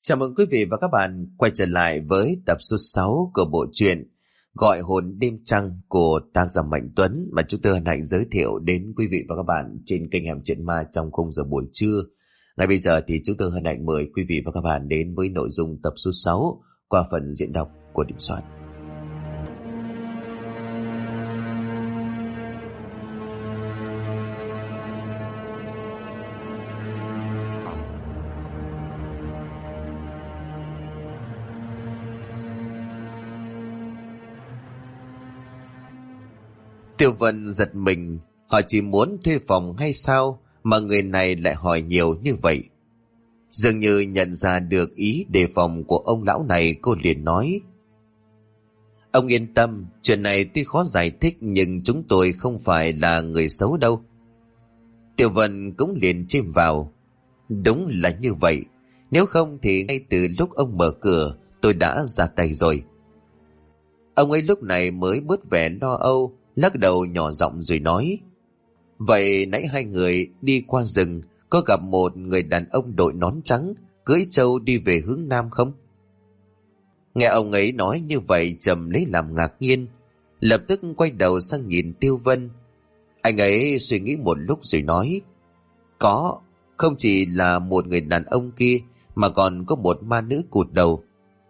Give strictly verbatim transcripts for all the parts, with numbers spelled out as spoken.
Chào mừng quý vị và các bạn quay trở lại với tập số sáu của bộ truyện Gọi hồn đêm trăng của tác giả Mạnh Tuấn mà chúng tôi hân hạnh giới thiệu đến quý vị và các bạn trên kênh Hẻm Chuyện Ma trong khung giờ buổi trưa. Ngay bây giờ thì chúng tôi hân hạnh mời quý vị và các bạn đến với nội dung tập số sáu qua phần diễn đọc của Đình Soạn. Tiêu Vân giật mình, họ chỉ muốn thuê phòng hay sao mà người này lại hỏi nhiều như vậy. Dường như nhận ra được ý đề phòng của ông lão này, cô liền nói: Ông yên tâm, chuyện này tuy khó giải thích nhưng chúng tôi không phải là người xấu đâu. Tiêu Vân cũng liền chêm vào: Đúng là như vậy, nếu không thì ngay từ lúc ông mở cửa tôi đã ra tay rồi. Ông ấy lúc này mới bớt vẻ lo âu, lắc đầu nhỏ giọng rồi nói: Vậy nãy hai người đi qua rừng có gặp một người đàn ông đội nón trắng cưỡi trâu đi về hướng nam không? Nghe ông ấy nói như vậy, Trầm lấy làm ngạc nhiên, lập tức quay đầu sang nhìn Tiêu Vân. Anh ấy suy nghĩ một lúc rồi nói: Có, không chỉ là một người đàn ông kia mà còn có một ma nữ cụt đầu.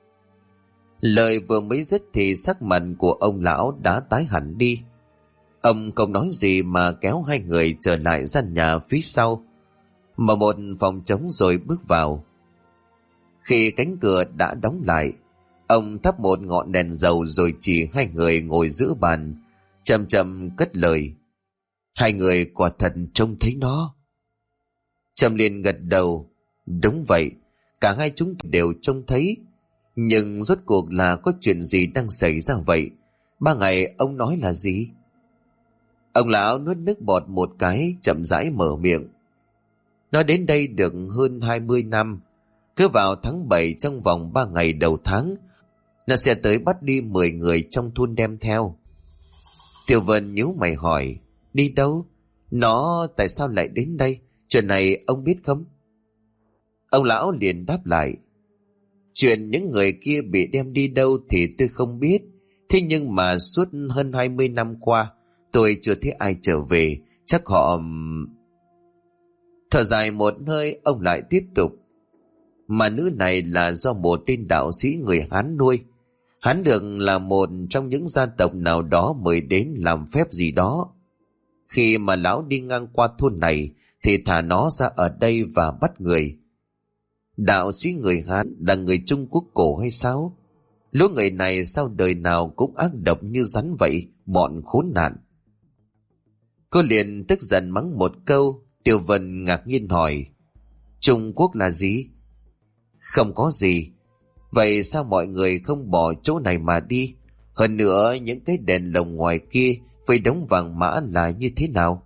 Lời vừa mới dứt thì sắc mặt của ông lão đã tái hẳn đi. Ông không nói gì mà kéo hai người trở lại gian nhà phía sau, mở một phòng trống rồi bước vào. Khi cánh cửa đã đóng lại, ông thắp một ngọn đèn dầu rồi chỉ hai người ngồi giữa bàn, chậm chậm cất lời: Hai người quả thật trông thấy nó. Trầm liền gật đầu: Đúng vậy, cả hai chúng đều trông thấy. Nhưng rốt cuộc là có chuyện gì đang xảy ra vậy? Ba ngày ông nói là gì? Ông lão nuốt nước bọt một cái, chậm rãi mở miệng. Nó đến đây được hơn hai mươi năm. Cứ vào tháng bảy trong vòng ba ngày đầu tháng, nó sẽ tới bắt đi mười người trong thôn đem theo. Tiêu Vân nhíu mày hỏi: Đi đâu? Nó tại sao lại đến đây? Chuyện này ông biết không? Ông lão liền đáp lại: Chuyện những người kia bị đem đi đâu thì tôi không biết. Thế nhưng mà suốt hơn hai mươi năm qua tôi chưa thấy ai trở về. Chắc họ... Thở dài một hơi, ông lại tiếp tục: Mà nữ này là do một tên đạo sĩ người Hán nuôi. Hắn được là một trong những gia tộc nào đó mời đến làm phép gì đó. Khi mà lão đi ngang qua thôn này thì thả nó ra ở đây và bắt người. Đạo sĩ người Hán là người Trung Quốc cổ hay sao? Lũ người này sao đời nào cũng ác độc như rắn vậy, bọn khốn nạn. Cô liền tức giận mắng một câu. Tiêu Vân ngạc nhiên hỏi: Trung Quốc là gì? Không có gì. Vậy sao mọi người không bỏ chỗ này mà đi? Hơn nữa những cái đèn lồng ngoài kia với đống vàng mã là như thế nào?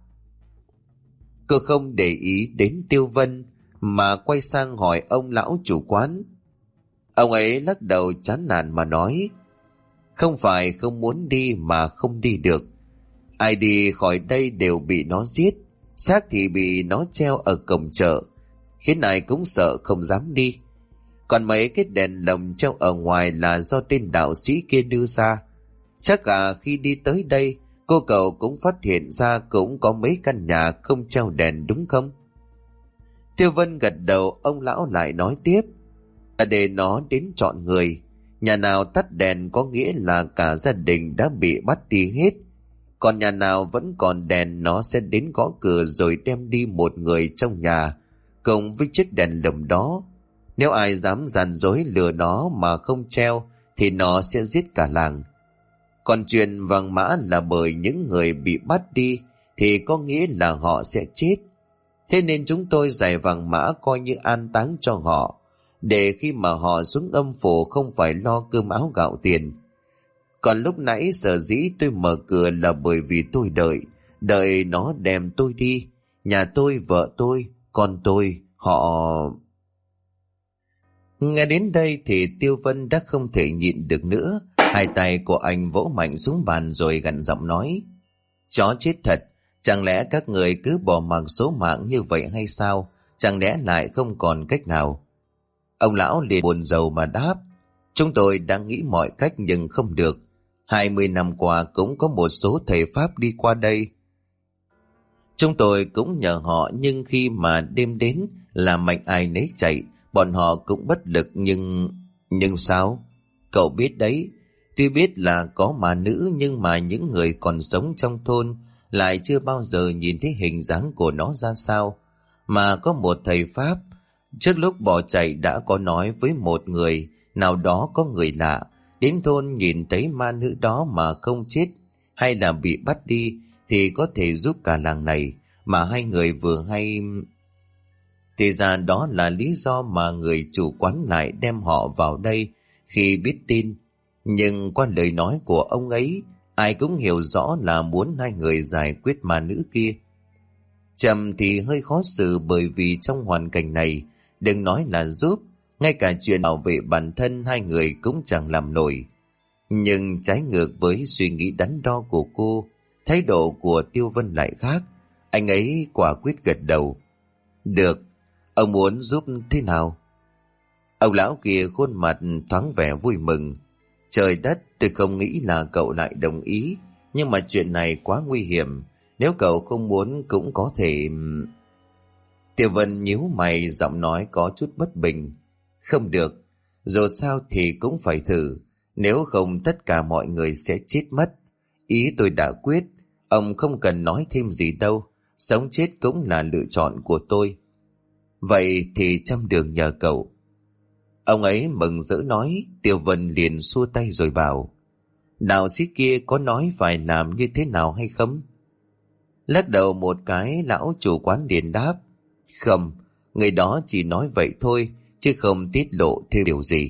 Cô không để ý đến Tiêu Vân mà quay sang hỏi ông lão chủ quán. Ông ấy lắc đầu chán nản mà nói: Không phải không muốn đi mà không đi được. Ai đi khỏi đây đều bị nó giết, xác thì bị nó treo ở cổng chợ, khiến ai cũng sợ không dám đi. Còn mấy cái đèn lồng treo ở ngoài là do tên đạo sĩ kia đưa ra. Chắc cả khi đi tới đây, cô cậu cũng phát hiện ra cũng có mấy căn nhà không treo đèn đúng không? Tiêu Vân gật đầu. Ông lão lại nói tiếp: Là để nó đến chọn người. Nhà nào tắt đèn có nghĩa là cả gia đình đã bị bắt đi hết. Còn nhà nào vẫn còn đèn, nó sẽ đến gõ cửa rồi đem đi một người trong nhà cùng với chiếc đèn lồng đó. Nếu ai dám gian dối lừa nó mà không treo thì nó sẽ giết cả làng. Còn chuyện vàng mã là bởi những người bị bắt đi thì có nghĩa là họ sẽ chết. Thế nên chúng tôi giải vàng mã coi như an táng cho họ, để khi mà họ xuống âm phủ không phải lo cơm áo gạo tiền. Còn lúc nãy sở dĩ tôi mở cửa là bởi vì tôi đợi, đợi nó đem tôi đi. Nhà tôi, vợ tôi, con tôi, họ... Nghe đến đây thì Tiêu Vân đã không thể nhịn được nữa. Hai tay của anh vỗ mạnh xuống bàn rồi gằn giọng nói: Chó chết thật, chẳng lẽ các người cứ bỏ mặc số mạng như vậy hay sao? Chẳng lẽ lại không còn cách nào? Ông lão liền buồn rầu mà đáp: Chúng tôi đang nghĩ mọi cách nhưng không được. Hai mươi năm qua cũng có một số thầy Pháp đi qua đây. Chúng tôi cũng nhờ họ, nhưng khi mà đêm đến là mạnh ai nấy chạy, bọn họ cũng bất lực. Nhưng... Nhưng sao? Cậu biết đấy, tuy biết là có ma nữ nhưng mà những người còn sống trong thôn lại chưa bao giờ nhìn thấy hình dáng của nó ra sao. Mà có một thầy Pháp trước lúc bỏ chạy đã có nói với một người nào đó có người lạ đến thôn nhìn thấy ma nữ đó mà không chết hay là bị bắt đi thì có thể giúp cả làng này. Mà hai người vừa hay... Thì ra đó là lý do mà người chủ quán lại đem họ vào đây khi biết tin. Nhưng qua lời nói của ông ấy, ai cũng hiểu rõ là muốn hai người giải quyết ma nữ kia. Trầm thì hơi khó xử, bởi vì trong hoàn cảnh này, đừng nói là giúp, ngay cả chuyện bảo vệ bản thân hai người cũng chẳng làm nổi. Nhưng trái ngược với suy nghĩ đắn đo của cô, thái độ của Tiêu Vân lại khác. Anh ấy quả quyết gật đầu. Được, ông muốn giúp thế nào? Ông lão kia khuôn mặt thoáng vẻ vui mừng. Trời đất, tôi không nghĩ là cậu lại đồng ý, nhưng mà chuyện này quá nguy hiểm. Nếu cậu không muốn cũng có thể... Tiêu Vân nhíu mày, giọng nói có chút bất bình. Không được, dù sao thì cũng phải thử. Nếu không tất cả mọi người sẽ chết mất. Ý tôi đã quyết, ông không cần nói thêm gì đâu. Sống chết cũng là lựa chọn của tôi. Vậy thì trăm đường nhờ cậu. Ông ấy mừng rỡ nói. Tiêu Vân liền xua tay rồi bảo: Đạo sĩ kia có nói phải làm như thế nào hay không? Lắc đầu một cái, lão chủ quán liền đáp: Không, người đó chỉ nói vậy thôi, chứ không tiết lộ thêm điều gì.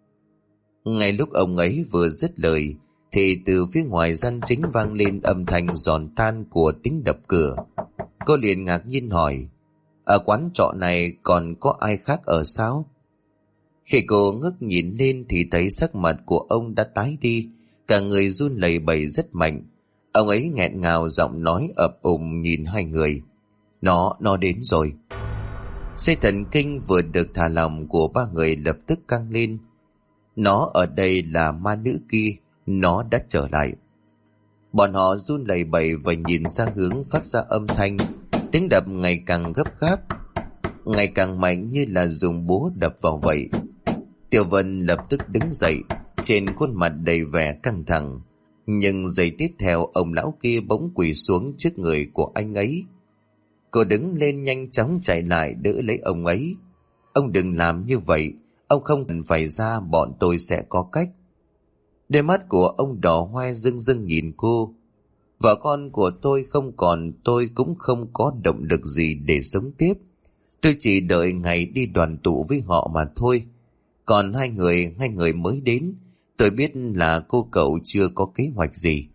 Ngay lúc ông ấy vừa dứt lời, thì từ phía ngoài gian chính vang lên âm thanh giòn tan của tiếng đập cửa. Cô liền ngạc nhiên hỏi: Ở quán trọ này còn có ai khác ở sao? Khi cô ngước nhìn lên thì thấy sắc mặt của ông đã tái đi, cả người run lẩy bẩy rất mạnh. Ông ấy nghẹn ngào, giọng nói ập ùng nhìn hai người: Nó, nó đến rồi. Dây thần kinh vừa được thả lỏng của ba người lập tức căng lên. Nó ở đây là ma nữ kia, nó đã trở lại. Bọn họ run lẩy bẩy và nhìn ra hướng phát ra âm thanh. Tiếng đập ngày càng gấp gáp, ngày càng mạnh, như là dùng búa đập vào vậy. Tiêu Vân lập tức đứng dậy, trên khuôn mặt đầy vẻ căng thẳng. Nhưng giây tiếp theo, ông lão kia bỗng quỳ xuống trước người của anh ấy. Cô đứng lên nhanh chóng chạy lại đỡ lấy ông ấy. Ông đừng làm như vậy, ông không cần phải ra, bọn tôi sẽ có cách. Đôi mắt của ông đỏ hoe rưng rưng nhìn cô. Vợ con của tôi không còn, tôi cũng không có động lực gì để sống tiếp. Tôi chỉ đợi ngày đi đoàn tụ với họ mà thôi. Còn hai người, hai người mới đến, tôi biết là cô cậu chưa có kế hoạch gì.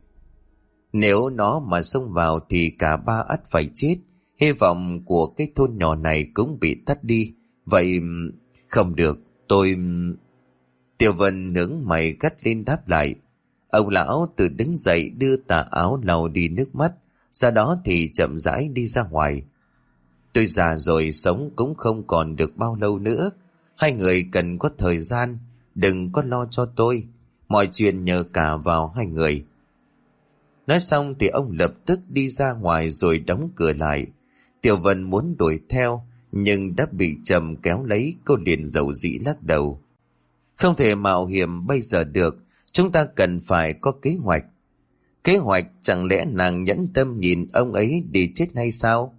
Nếu nó mà xông vào thì cả ba ắt phải chết. Hy vọng của cái thôn nhỏ này cũng bị tắt đi. Vậy không được, tôi... Tiêu Vân nướng mày cắt lên đáp lại. Ông lão tự đứng dậy đưa tà áo lau đi nước mắt, sau đó thì chậm rãi đi ra ngoài. Tôi già rồi, sống cũng không còn được bao lâu nữa. Hai người cần có thời gian, đừng có lo cho tôi. Mọi chuyện nhờ cả vào hai người. Nói xong thì ông lập tức đi ra ngoài rồi đóng cửa lại. Tiểu Vân muốn đuổi theo, nhưng đã bị Trầm kéo lấy. Cô liền dầu dĩ lắc đầu. Không thể mạo hiểm bây giờ được, chúng ta cần phải có kế hoạch. Kế hoạch? Chẳng lẽ nàng nhẫn tâm nhìn ông ấy đi chết hay sao?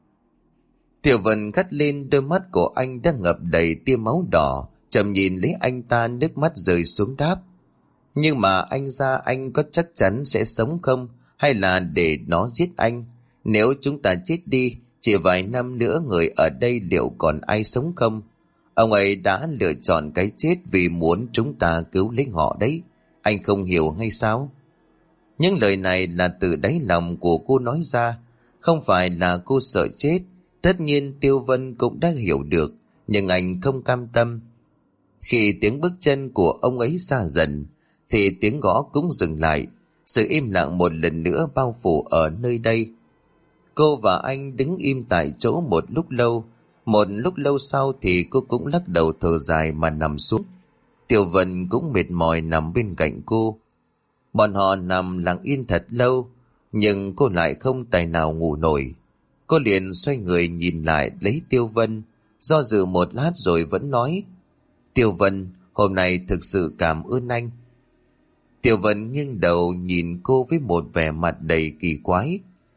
Tiểu Vân gắt lên, đôi mắt của anh đang ngập đầy tia máu đỏ. Trầm nhìn lấy anh ta, nước mắt rơi xuống đáp. Nhưng mà anh ra, anh có chắc chắn sẽ sống không? Hay là để nó giết anh? Nếu chúng ta chết đi, chỉ vài năm nữa người ở đây liệu còn ai sống không? Ông ấy đã lựa chọn cái chết vì muốn chúng ta cứu lấy họ đấy. Anh không hiểu hay sao? Những lời này là từ đáy lòng của cô nói ra, không phải là cô sợ chết. Tất nhiên Tiêu Vân cũng đã hiểu được, nhưng anh không cam tâm. Khi tiếng bước chân của ông ấy xa dần, thì tiếng gõ cũng dừng lại. Sự im lặng một lần nữa bao phủ ở nơi đây. Cô và anh đứng im tại chỗ một lúc lâu. Một lúc lâu sau thì cô cũng lắc đầu thở dài mà nằm xuống. Tiểu Vân cũng mệt mỏi nằm bên cạnh cô. Bọn họ nằm lặng yên thật lâu, nhưng cô lại không tài nào ngủ nổi. Cô liền xoay người nhìn lại lấy Tiêu Vân, do dự một lát rồi vẫn nói: Tiêu Vân, hôm nay thực sự cảm ơn anh. Tiêu Vân nghiêng đầu nhìn cô với một vẻ mặt đầy kỳ quái.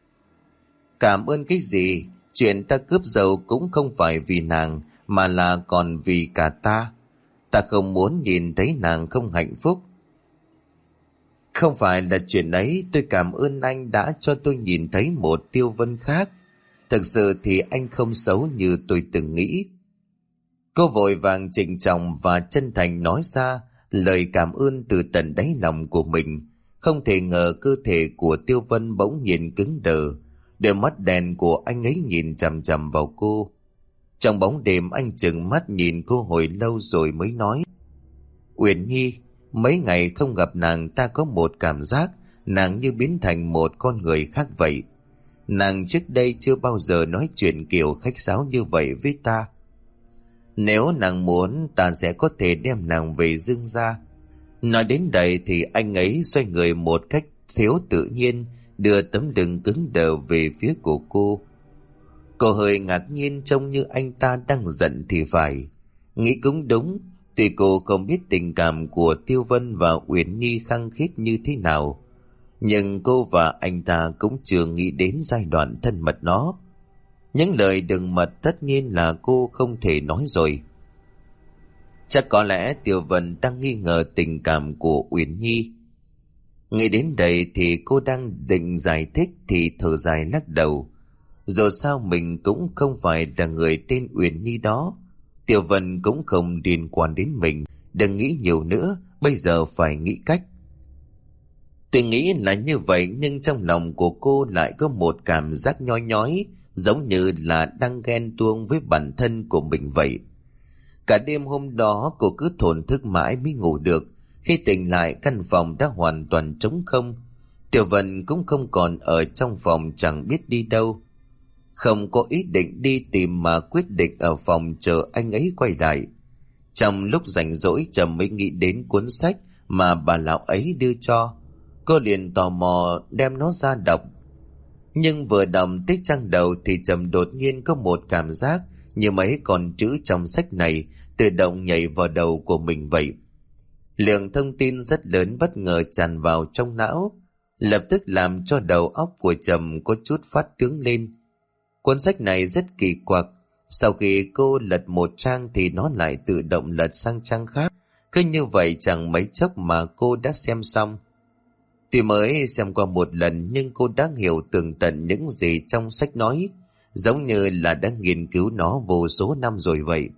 Cảm ơn cái gì? Chuyện ta cướp giàu cũng không phải vì nàng, mà là còn vì cả ta. Ta không muốn nhìn thấy nàng không hạnh phúc. Không phải là chuyện ấy, tôi cảm ơn anh đã cho tôi nhìn thấy một Tiêu Vân khác. Thực sự thì anh không xấu như tôi từng nghĩ. Cô vội vàng trịnh trọng và chân thành nói ra lời cảm ơn từ tận đáy lòng của mình. Không thể ngờ cơ thể của Tiêu Vân bỗng nhiên cứng đờ, đôi mắt đen của anh ấy nhìn chằm chằm vào cô. Trong bóng đêm anh trừng mắt nhìn cô hồi lâu rồi mới nói: Uyển Nhi, mấy ngày không gặp nàng ta có một cảm giác nàng như biến thành một con người khác vậy. Nàng trước đây chưa bao giờ nói chuyện kiểu khách sáo như vậy với ta. Nếu nàng muốn, ta sẽ có thể đem nàng về Dương gia. Nói đến đây thì anh ấy xoay người một cách thiếu tự nhiên, đưa tấm lưng cứng đờ về phía của cô. Cô hơi ngạc nhiên, trông như anh ta đang giận thì phải. Nghĩ cũng đúng, tuy cô không biết tình cảm của Tiêu Vân và Uyển Nhi khăng khít như thế nào, nhưng cô và anh ta cũng chưa nghĩ đến giai đoạn thân mật đó. Những lời đừng mật tất nhiên là cô không thể nói rồi. Chắc có lẽ Tiêu Vân đang nghi ngờ tình cảm của Uyển Nhi. Nghĩ đến đây thì cô đang định giải thích thì thở dài lắc đầu. Dù sao mình cũng không phải là người tên Uyển Nhi đó. Tiêu Vân cũng không liên quan đến mình. Đừng nghĩ nhiều nữa, bây giờ phải nghĩ cách. Tuy nghĩ là như vậy, nhưng trong lòng của cô lại có một cảm giác nhói nhói, giống như là đang ghen tuông với bản thân của mình vậy. Cả đêm hôm đó cô cứ thổn thức mãi mới ngủ được. Khi tỉnh lại, căn phòng đã hoàn toàn trống không. Tiểu Vân cũng không còn ở trong phòng, chẳng biết đi đâu. Không có ý định đi tìm mà quyết định ở phòng chờ anh ấy quay lại. Trong lúc rảnh rỗi, Trầm mới nghĩ đến cuốn sách mà bà lão ấy đưa cho. Cô liền tò mò đem nó ra đọc. Nhưng vừa đọc tới trang đầu thì Trầm đột nhiên có một cảm giác như mấy con chữ trong sách này tự động nhảy vào đầu của mình vậy. Lượng thông tin rất lớn bất ngờ tràn vào trong não, lập tức làm cho đầu óc của Trầm có chút phát tướng lên. Cuốn sách này rất kỳ quặc. Sau khi cô lật một trang thì nó lại tự động lật sang trang khác. Cứ như vậy chẳng mấy chốc mà cô đã xem xong. Tuy mới xem qua một lần nhưng cô đã hiểu tường tận những gì trong sách nói, giống như là đã nghiên cứu nó vô số năm rồi vậy.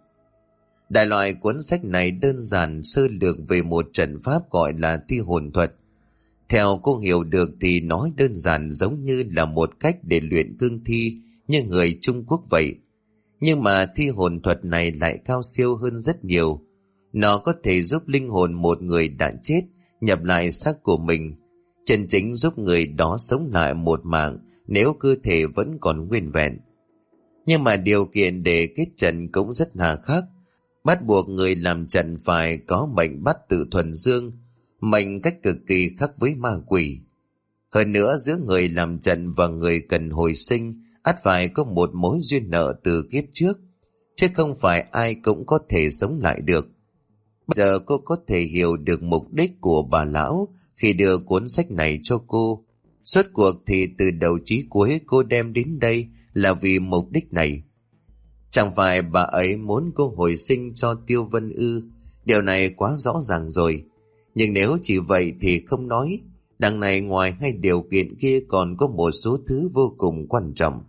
Đại loại cuốn sách này đơn giản sơ lược về một trận pháp gọi là thi hồn thuật. Theo cô hiểu được thì nó đơn giản giống như là một cách để luyện cương thi như người Trung Quốc vậy. Nhưng mà thi hồn thuật này lại cao siêu hơn rất nhiều. Nó có thể giúp linh hồn một người đã chết nhập lại xác của mình, chân chính giúp người đó sống lại một mạng nếu cơ thể vẫn còn nguyên vẹn. Nhưng mà điều kiện để kết trận cũng rất hà khắc. Bắt buộc người làm trận phải có mệnh bắt tự thuần dương, mệnh cách cực kỳ khắc với ma quỷ. Hơn nữa, giữa người làm trận và người cần hồi sinh ắt phải có một mối duyên nợ từ kiếp trước, chứ không phải ai cũng có thể sống lại được. Bây giờ cô có thể hiểu được mục đích của bà lão khi đưa cuốn sách này cho cô. Suốt cuộc thì từ đầu chí cuối cô đem đến đây là vì mục đích này. Chẳng phải bà ấy muốn cô hồi sinh cho Tiêu Vân ư? Điều này quá rõ ràng rồi. Nhưng nếu chỉ vậy thì không nói. Đằng này ngoài hai điều kiện kia còn có một số thứ vô cùng quan trọng.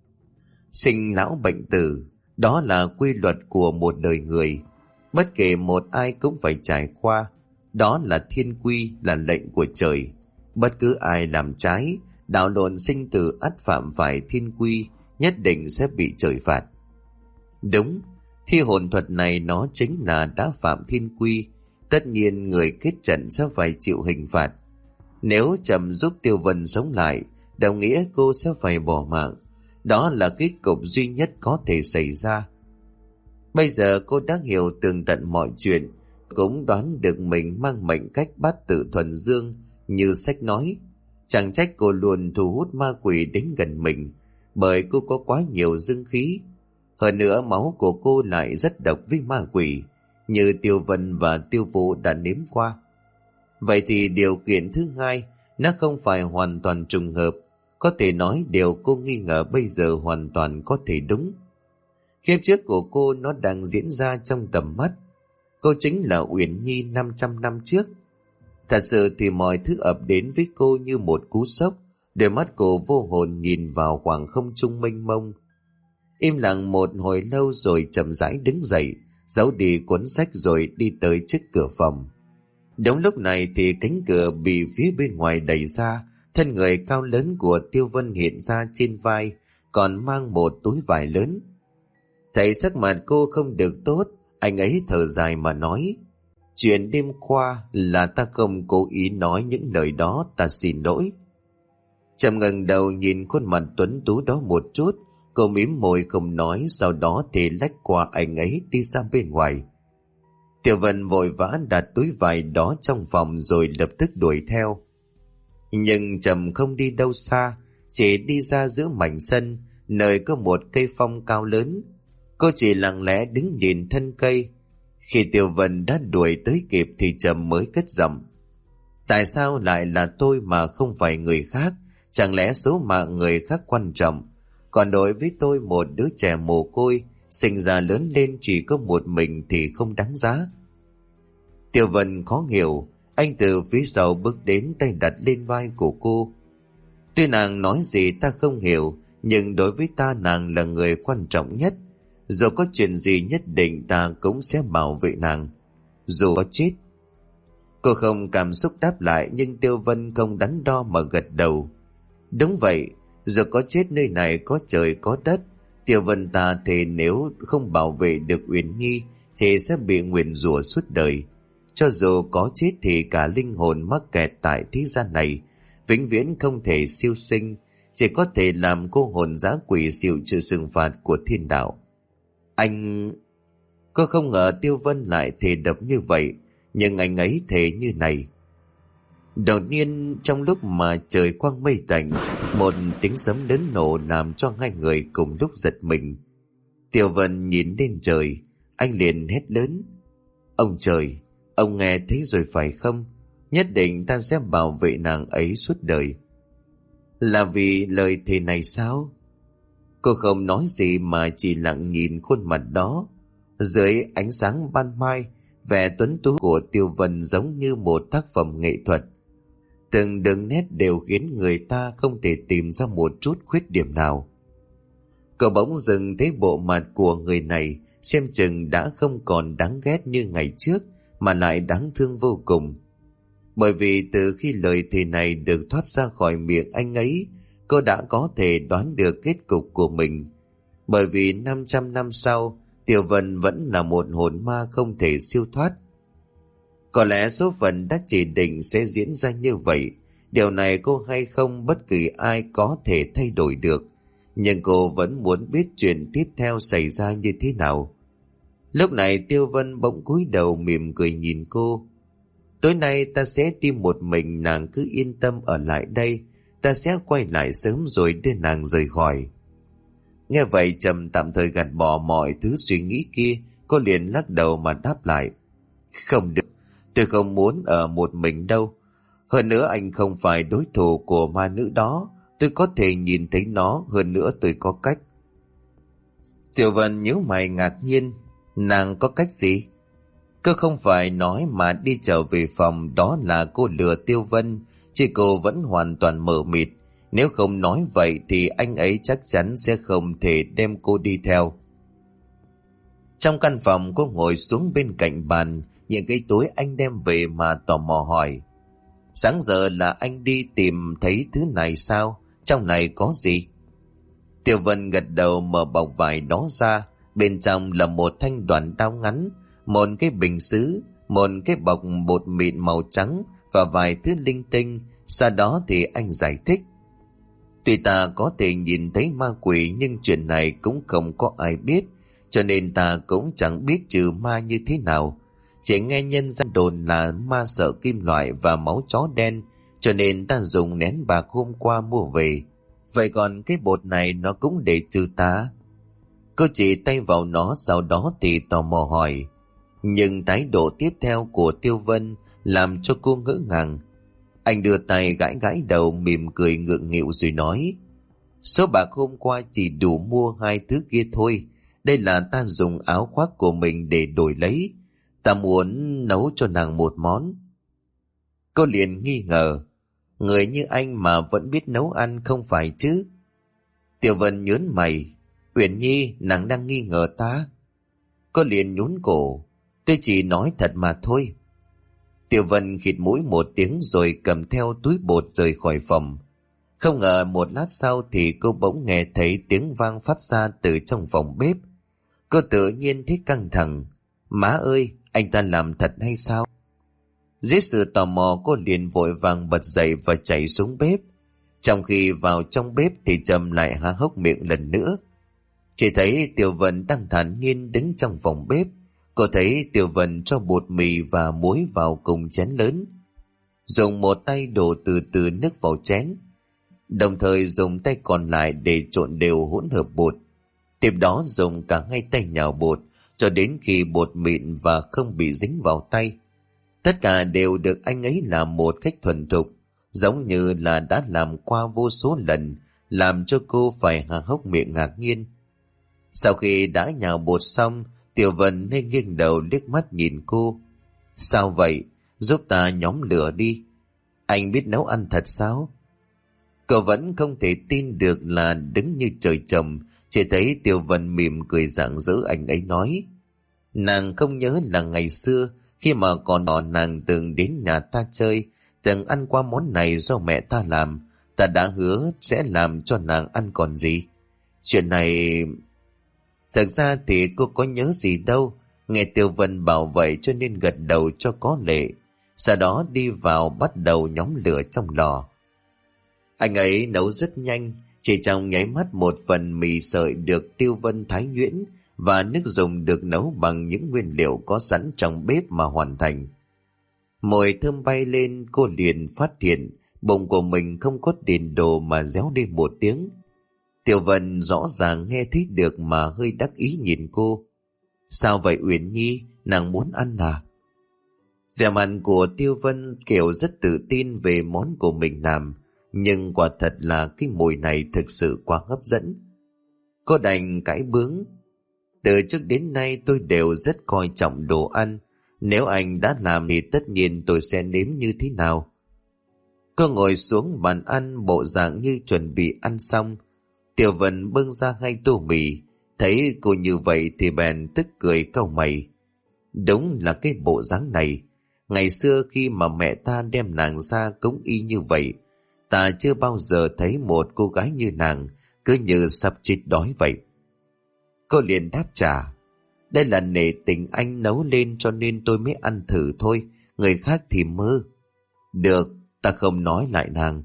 Sinh lão bệnh tử, đó là quy luật của một đời người. Bất kể một ai cũng phải trải qua. Đó là thiên quy, là lệnh của trời. Bất cứ ai làm trái, đảo lộn sinh tử ắt phạm phải thiên quy, nhất định sẽ bị trời phạt. Đúng, thi hồn thuật này nó chính là đã phạm thiên quy. Tất nhiên người kết trận sẽ phải chịu hình phạt. Nếu Trầm giúp Tiêu Vân sống lại, đồng nghĩa cô sẽ phải bỏ mạng. Đó là kết cục duy nhất có thể xảy ra. Bây giờ cô đã hiểu tường tận mọi chuyện, cũng đoán được mình mang mệnh cách bát tự thuần dương như sách nói. Chẳng trách cô luôn thu hút ma quỷ đến gần mình, bởi cô có quá nhiều dương khí. Hơn nữa máu của cô lại rất độc với ma quỷ, như Tiêu Vân và Tiêu Vũ đã nếm qua. Vậy thì điều kiện thứ hai, nó không phải hoàn toàn trùng hợp. Có thể nói điều cô nghi ngờ bây giờ hoàn toàn có thể đúng. Kiếp trước của cô nó đang diễn ra trong tầm mắt. Cô chính là Uyển Nhi năm trăm năm trước. Thật sự thì mọi thứ ập đến với cô như một cú sốc. Đôi mắt cô vô hồn nhìn vào khoảng không trung mênh mông. Im lặng một hồi lâu rồi chậm rãi đứng dậy, giấu đi cuốn sách rồi đi tới trước cửa phòng. Đúng lúc này thì cánh cửa bị phía bên ngoài đẩy ra, thân người cao lớn của Tiêu Vân hiện ra trên vai, còn mang một túi vải lớn. Thấy sắc mặt cô không được tốt, anh ấy thở dài mà nói: chuyện đêm qua là ta không cố ý nói những lời đó, ta xin lỗi. Trầm ngẩng đầu nhìn khuôn mặt tuấn tú đó một chút, cô mím môi không nói, sau đó thì lách qua anh ấy đi ra bên ngoài. Tiểu Vân vội vã đặt túi vải đó trong phòng rồi lập tức đuổi theo. Nhưng Trầm không đi đâu xa, chỉ đi ra giữa mảnh sân, nơi có một cây phong cao lớn. Cô chỉ lặng lẽ đứng nhìn thân cây. Khi Tiểu Vân đã đuổi tới kịp thì Trầm mới cất giọng: tại sao lại là tôi mà không phải người khác? Chẳng lẽ số mạng người khác quan trọng? Còn đối với tôi, một đứa trẻ mồ côi, sinh ra lớn lên chỉ có một mình thì không đáng giá. Tiểu Vân khó hiểu, anh từ phía sau bước đến, tay đặt lên vai của cô. Tuy nàng nói gì ta không hiểu, nhưng đối với ta nàng là người quan trọng nhất. Dù có chuyện gì nhất định ta cũng sẽ bảo vệ nàng, dù có chết. Cô không cảm xúc đáp lại, nhưng Tiêu Vân không đắn đo mà gật đầu. Đúng vậy, dù có chết nơi này có trời có đất, Tiêu Vân ta thề nếu không bảo vệ được Uyển Nhi thì sẽ bị nguyền rủa suốt đời. Cho dù có chết thì cả linh hồn mắc kẹt tại thế gian này, vĩnh viễn không thể siêu sinh, chỉ có thể làm cô hồn dã quỷ chịu sự trừng phạt của thiên đạo. Anh... Cô không ngờ Tiêu Vân lại thề độc như vậy, nhưng anh ấy thề như này. Đột nhiên trong lúc mà trời quang mây tạnh, một tiếng sấm lớn nổ làm cho hai người cùng lúc giật mình. Tiêu Vân nhìn lên trời, anh liền hét lớn: ông trời, ông nghe thấy rồi phải không? Nhất định ta sẽ bảo vệ nàng ấy suốt đời. Là vì lời thề này sao? Cô không nói gì mà chỉ lặng nhìn khuôn mặt đó. Dưới ánh sáng ban mai, vẻ tuấn tú của Tiêu Vân giống như một tác phẩm nghệ thuật. Từng đường nét đều khiến người ta không thể tìm ra một chút khuyết điểm nào. Cậu bỗng dừng thấy bộ mặt của người này xem chừng đã không còn đáng ghét như ngày trước, mà lại đáng thương vô cùng. Bởi vì từ khi lời thề này được thoát ra khỏi miệng anh ấy, cô đã có thể đoán được kết cục của mình. Bởi vì năm trăm năm sau, Tiểu Vân vẫn là một hồn ma không thể siêu thoát. Có lẽ số phận đã chỉ định sẽ diễn ra như vậy. Điều này cô hay không bất kỳ ai có thể thay đổi được. Nhưng cô vẫn muốn biết chuyện tiếp theo xảy ra như thế nào. Lúc này Tiêu Vân bỗng cúi đầu mỉm cười nhìn cô. Tối nay ta sẽ đi một mình, nàng cứ yên tâm ở lại đây. Ta sẽ quay lại sớm rồi đưa nàng rời khỏi. Nghe vậy Trầm tạm thời gạt bỏ mọi thứ suy nghĩ kia. Cô liền lắc đầu mà đáp lại: không được, tôi không muốn ở một mình đâu. Hơn nữa anh không phải đối thủ của ma nữ đó. Tôi có thể nhìn thấy nó, hơn nữa tôi có cách. Tiểu Vân nhíu mày ngạc nhiên. Nàng có cách gì? Cô không phải nói mà đi trở về phòng đó là cô lừa Tiêu Vân, chỉ cô vẫn hoàn toàn mờ mịt. Nếu không nói vậy thì anh ấy chắc chắn sẽ không thể đem cô đi theo. Trong căn phòng, cô ngồi xuống bên cạnh bàn, những cái túi anh đem về mà tò mò hỏi: sáng giờ là anh đi tìm thấy thứ này sao? Trong này có gì? Tiểu Vân gật đầu mở bọc vải đó ra. Bên trong là một thanh đoàn đao ngắn, một cái bình sứ, một cái bọc bột mịn màu trắng và vài thứ linh tinh. Sau đó thì anh giải thích: tuy ta có thể nhìn thấy ma quỷ, nhưng chuyện này cũng không có ai biết, cho nên ta cũng chẳng biết trừ ma như thế nào. Chỉ nghe nhân gian đồn là ma sợ kim loại và máu chó đen, cho nên ta dùng nén bạc hôm qua mua về. Vậy còn cái bột này nó cũng để trừ tà? Cô chỉ tay vào nó, sau đó thì tò mò hỏi. Nhưng thái độ tiếp theo của Tiêu Vân làm cho cô ngỡ ngàng. Anh đưa tay gãi gãi đầu, mỉm cười ngượng nghịu rồi nói: số bạc hôm qua chỉ đủ mua hai thứ kia thôi. Đây là ta dùng áo khoác của mình để đổi lấy. Ta muốn nấu cho nàng một món. Cô liền nghi ngờ: người như anh mà vẫn biết nấu ăn không phải chứ? Tiểu Vân nhớn mày: Uyển Nhi, nàng đang nghi ngờ ta? Cô liền nhún cổ: tôi chỉ nói thật mà thôi. Tiểu Vân khịt mũi một tiếng rồi cầm theo túi bột rời khỏi phòng. Không ngờ một lát sau thì cô bỗng nghe thấy tiếng vang phát ra từ trong phòng bếp. Cô tự nhiên thấy căng thẳng. Má ơi, anh ta làm thật hay sao? Dưới sự tò mò, cô liền vội vàng bật dậy và chạy xuống bếp. Trong khi vào trong bếp thì Trầm lại há hốc miệng lần nữa. Chỉ thấy Tiểu Vân đang thản nhiên đứng trong phòng bếp. Cô thấy Tiểu Vân cho bột mì và muối vào cùng chén lớn, dùng một tay đổ từ từ nước vào chén, đồng thời dùng tay còn lại để trộn đều hỗn hợp bột. Tiếp đó dùng cả hai tay nhào bột cho đến khi bột mịn và không bị dính vào tay. Tất cả đều được anh ấy làm một cách thuần thục, giống như là đã làm qua vô số lần, làm cho cô phải há hốc miệng ngạc nhiên. Sau khi đã nhào bột xong, Tiểu Vân nên nghiêng đầu liếc mắt nhìn cô. Sao vậy? Giúp ta nhóm lửa đi. Anh biết nấu ăn thật sao? Cậu vẫn không thể tin được là đứng như trời trồng. Chỉ thấy Tiểu Vân mỉm cười rạng rỡ, anh ấy nói: nàng không nhớ là ngày xưa khi mà còn nhỏ nàng từng đến nhà ta chơi, từng ăn qua món này do mẹ ta làm. Ta đã hứa sẽ làm cho nàng ăn còn gì. Chuyện này... Thật ra thì cô có nhớ gì đâu. Nghe Tiểu Vân bảo vậy cho nên gật đầu cho có lệ. Sau đó đi vào bắt đầu nhóm lửa trong lò. Anh ấy nấu rất nhanh, chỉ trong nháy mắt một phần mì sợi được Tiêu Vân thái nhuyễn và nước dùng được nấu bằng những nguyên liệu có sẵn trong bếp mà hoàn thành. Mùi thơm bay lên, cô liền phát hiện bụng của mình không có tiền đồ mà réo lên một tiếng. Tiểu Vân rõ ràng nghe thấy được mà hơi đắc ý nhìn cô. Sao vậy Uyển Nhi, nàng muốn ăn à? Vẻ mặt của Tiêu Vân kiểu rất tự tin về món của mình làm, nhưng quả thật là cái mùi này thực sự quá hấp dẫn. Cô đành cãi bướng: từ trước đến nay tôi đều rất coi trọng đồ ăn. Nếu anh đã làm thì tất nhiên tôi sẽ nếm như thế nào. Cô ngồi xuống bàn ăn bộ dạng như chuẩn bị ăn xong. Tiểu Vân bưng ra hai tô mì, thấy cô như vậy thì bèn tức cười cau mày. Đúng là cái bộ dáng này, ngày xưa khi mà mẹ ta đem nàng ra cũng y như vậy. Ta chưa bao giờ thấy một cô gái như nàng cứ như sắp chết đói vậy. Cô liền đáp trả: đây là nể tình anh nấu lên cho nên tôi mới ăn thử thôi, người khác thì mơ. Được, ta không nói lại nàng.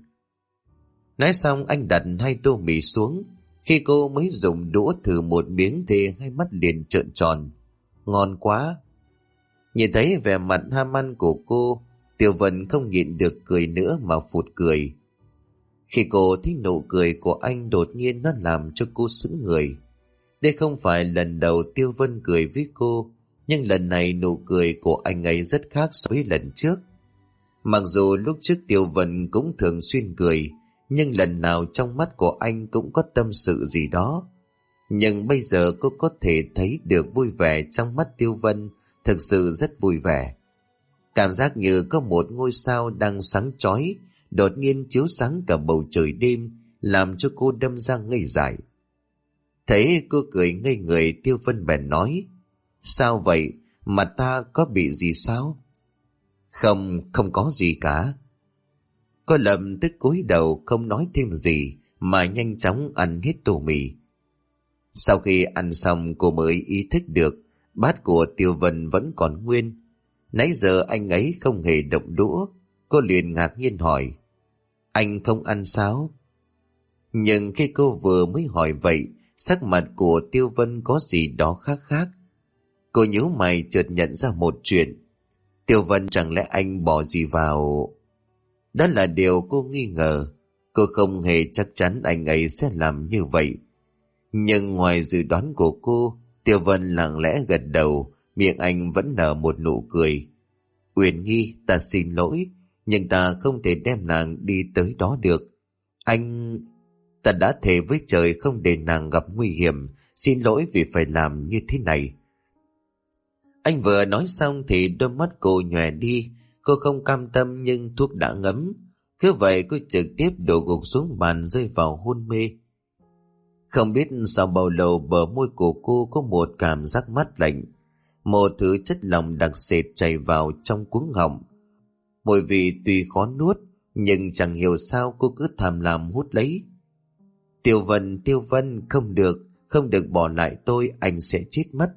Nói xong anh đặt hai tô mì xuống. Khi cô mới dùng đũa thử một miếng thì hai mắt liền trợn tròn. Ngon quá. Nhìn thấy vẻ mặt ham ăn của cô, Tiểu Vân không nhịn được cười nữa mà phụt cười. Khi cô thấy nụ cười của anh, đột nhiên nó làm cho cô sững người. Đây không phải lần đầu Tiêu Vân cười với cô, nhưng lần này nụ cười của anh ấy rất khác so với lần trước. Mặc dù lúc trước Tiêu Vân cũng thường xuyên cười, nhưng lần nào trong mắt của anh cũng có tâm sự gì đó. Nhưng bây giờ cô có thể thấy được vui vẻ trong mắt Tiêu Vân, thực sự rất vui vẻ. Cảm giác như có một ngôi sao đang sáng chói đột nhiên chiếu sáng cả bầu trời đêm, làm cho cô đâm ra ngây dại. Thấy cô cười ngây người, Tiêu Vân bèn nói: sao vậy, mặt ta có bị gì sao? Không, không có gì cả. Cô lập tức cúi đầu không nói thêm gì mà nhanh chóng ăn hết tô mì. Sau khi ăn xong cô mới ý thức được bát của Tiêu Vân vẫn còn nguyên. Nãy giờ anh ấy không hề động đũa. Cô liền ngạc nhiên hỏi: anh không ăn sao? Nhưng khi cô vừa mới hỏi vậy, Sắc mặt của Tiêu Vân có gì đó khác khác. Cô nhíu mày chợt nhận ra một chuyện. Tiêu Vân, chẳng lẽ anh bỏ gì vào? Đó là điều cô nghi ngờ. Cô không hề chắc chắn anh ấy sẽ làm như vậy. Nhưng ngoài dự đoán của cô, Tiêu Vân lặng lẽ gật đầu, miệng anh vẫn nở một nụ cười. Uyển Nhi, ta xin lỗi, nhưng ta không thể đem nàng đi tới đó được. Anh... Ta đã thề với trời không để nàng gặp nguy hiểm, xin lỗi vì phải làm như thế này. Anh vừa nói xong thì đôi mắt cô nhòe đi. Cô không cam tâm nhưng thuốc đã ngấm. Cứ vậy cô trực tiếp đổ gục xuống bàn, rơi vào hôn mê. Không biết sau bao lâu bờ môi của cô có một cảm giác mát lạnh. Một thứ chất lỏng đặc sệt chảy vào trong cuống họng. Mùi vị tuy khó nuốt, nhưng chẳng hiểu sao cô cứ tham lam hút lấy. Tiêu Vân, Tiêu Vân, không được, không được bỏ lại tôi, anh sẽ chết mất.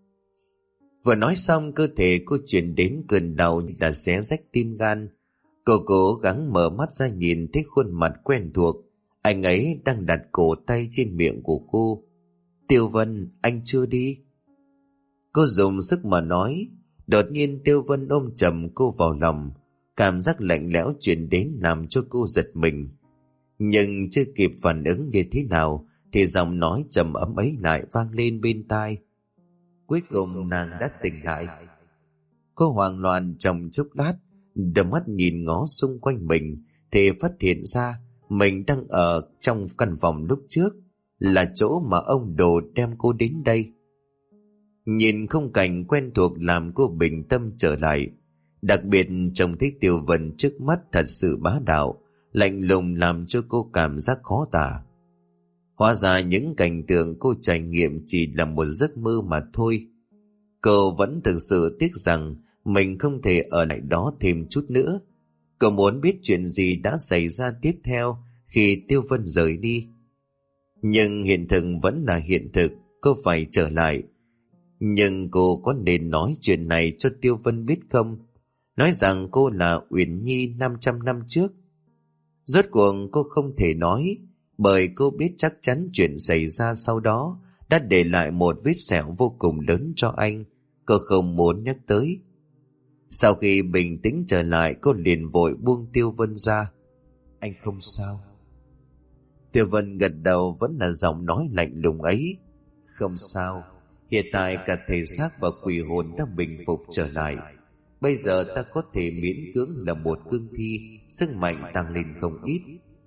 Vừa nói xong, cơ thể cô chuyển đến cơn đau như là xé rách tim gan. Cô cố gắng mở mắt ra nhìn thấy khuôn mặt quen thuộc. Anh ấy đang đặt cổ tay trên miệng của cô. Tiêu Vân, anh chưa đi. Cô dùng sức mà nói. Đột nhiên Tiêu Vân ôm chầm cô vào lòng. Cảm giác lạnh lẽo truyền đến làm cho cô giật mình. Nhưng chưa kịp phản ứng như thế nào thì giọng nói trầm ấm ấy lại vang lên bên tai. Cuối cùng nàng đã tỉnh lại. Cô hoang loạn trong chốc lát, đôi mắt nhìn ngó xung quanh mình thì phát hiện ra mình đang ở trong căn phòng lúc trước, là chỗ mà ông Đồ đem cô đến đây. Nhìn khung cảnh quen thuộc làm cô bình tâm trở lại. Đặc biệt trông thấy Tiêu Vân trước mắt thật sự bá đạo, lạnh lùng làm cho cô cảm giác khó tả. Hóa ra những cảnh tượng cô trải nghiệm chỉ là một giấc mơ mà thôi. Cô vẫn thực sự tiếc rằng mình không thể ở lại đó thêm chút nữa. Cô muốn biết chuyện gì đã xảy ra tiếp theo khi Tiêu Vân rời đi. Nhưng hiện thực vẫn là hiện thực, cô phải trở lại. Nhưng cô có nên nói chuyện này cho Tiêu Vân biết không? Nói rằng cô là Uyển Nhi năm trăm năm trước. Rốt cuộc cô không thể nói, bởi cô biết chắc chắn chuyện xảy ra sau đó đã để lại một vết sẹo vô cùng lớn cho anh. Cô không muốn nhắc tới. Sau khi bình tĩnh trở lại, cô liền vội buông Tiêu Vân ra. Anh không sao. Tiêu Vân gật đầu, vẫn là giọng nói lạnh lùng ấy. Không sao. Hiện tại cả thể xác và quỷ hồn đã bình phục trở lại. Bây giờ ta có thể miễn cưỡng là một cương thi, sức mạnh tăng lên không ít.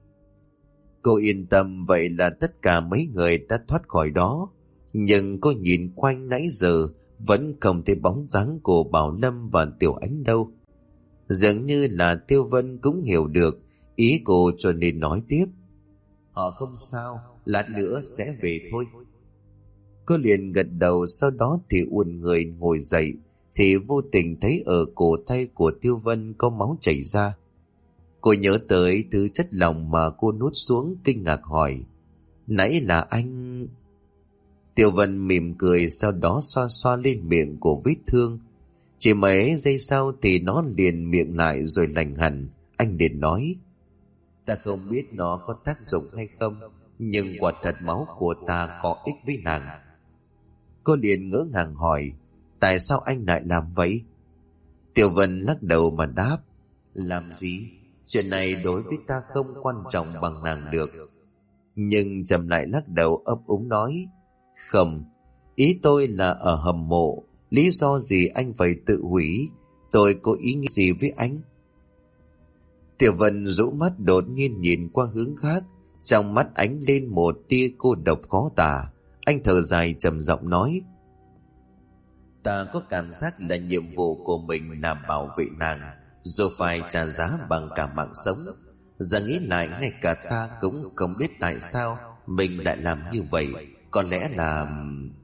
Cô yên tâm, vậy là tất cả mấy người đã thoát khỏi đó. Nhưng cô nhìn quanh nãy giờ vẫn không thấy bóng dáng của Bảo Lâm và Tiểu Ánh đâu. Dường như là Tiêu Vân cũng hiểu được ý cô cho nên nói tiếp. Họ không sao, lát nữa sẽ về thôi. Cô liền gật đầu, sau đó thì uốn người ngồi dậy, thì vô tình thấy ở cổ tay của Tiêu Vân có máu chảy ra. Cô nhớ tới thứ chất lỏng mà cô nuốt xuống, kinh ngạc hỏi. Nãy là anh... Tiêu Vân mỉm cười, sau đó xoa xoa lên miệng của vết thương. Chỉ mấy giây sau thì nó liền miệng lại rồi lành hẳn. Anh liền nói. Ta không biết nó có tác dụng hay không, nhưng quả thật máu của ta có ích với nàng. Cô liền ngỡ ngàng hỏi. Tại sao anh lại làm vậy? Tiêu Vân lắc đầu mà đáp. Làm gì? Chuyện này đối với ta không quan trọng bằng nàng được. Nhưng Trầm lại lắc đầu ấp úng nói. Không, ý tôi là ở hầm mộ. Lý do gì anh phải tự hủy? Tôi có ý nghĩ gì với anh? Tiểu Vân rũ mắt đột nhiên nhìn qua hướng khác. Trong mắt ánh lên một tia cô độc khó tả. Anh thở dài trầm giọng nói. Ta có cảm giác là nhiệm vụ của mình là bảo vệ nàng, dù phải trả giá bằng cả mạng sống. Giờ nghĩ lại, ngay cả ta cũng không biết tại sao mình lại làm như vậy. Có lẽ là...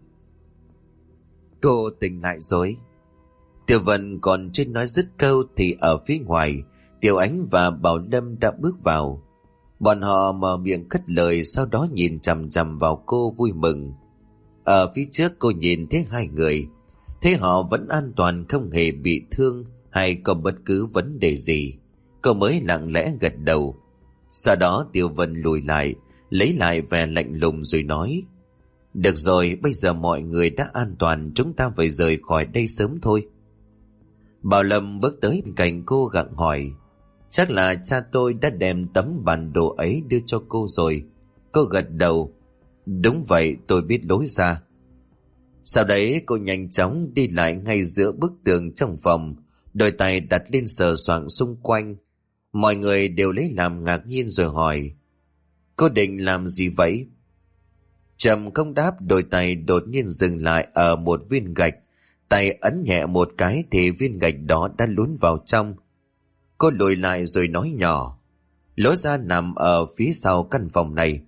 Cô tỉnh lại rồi. Tiểu Vân còn chưa nói dứt câu thì ở phía ngoài, Tiểu Ánh và Bảo Lâm đã bước vào. Bọn họ mở miệng cất lời, sau đó nhìn chằm chằm vào cô vui mừng. Ở phía trước cô nhìn thấy hai người, thấy họ vẫn an toàn, không hề bị thương hay có bất cứ vấn đề gì. Cô mới lặng lẽ gật đầu. Sau đó Tiêu Vân lùi lại, lấy lại vẻ lạnh lùng rồi nói. Được rồi, bây giờ mọi người đã an toàn, chúng ta phải rời khỏi đây sớm thôi. Bảo Lâm bước tới bên cạnh cô gặng hỏi. Chắc là cha tôi đã đem tấm bản đồ ấy đưa cho cô rồi. Cô gật đầu. Đúng vậy, tôi biết lối ra. Sau đấy cô nhanh chóng đi lại ngay giữa bức tường trong phòng, đôi tay đặt lên sờ soạng xung quanh. Mọi người đều lấy làm ngạc nhiên rồi hỏi. Cô định làm gì vậy? Trầm không đáp, đôi tay đột nhiên dừng lại ở một viên gạch. Tay ấn nhẹ một cái thì viên gạch đó đã lún vào trong. Cô lùi lại rồi nói nhỏ. Lối ra nằm ở phía sau căn phòng này.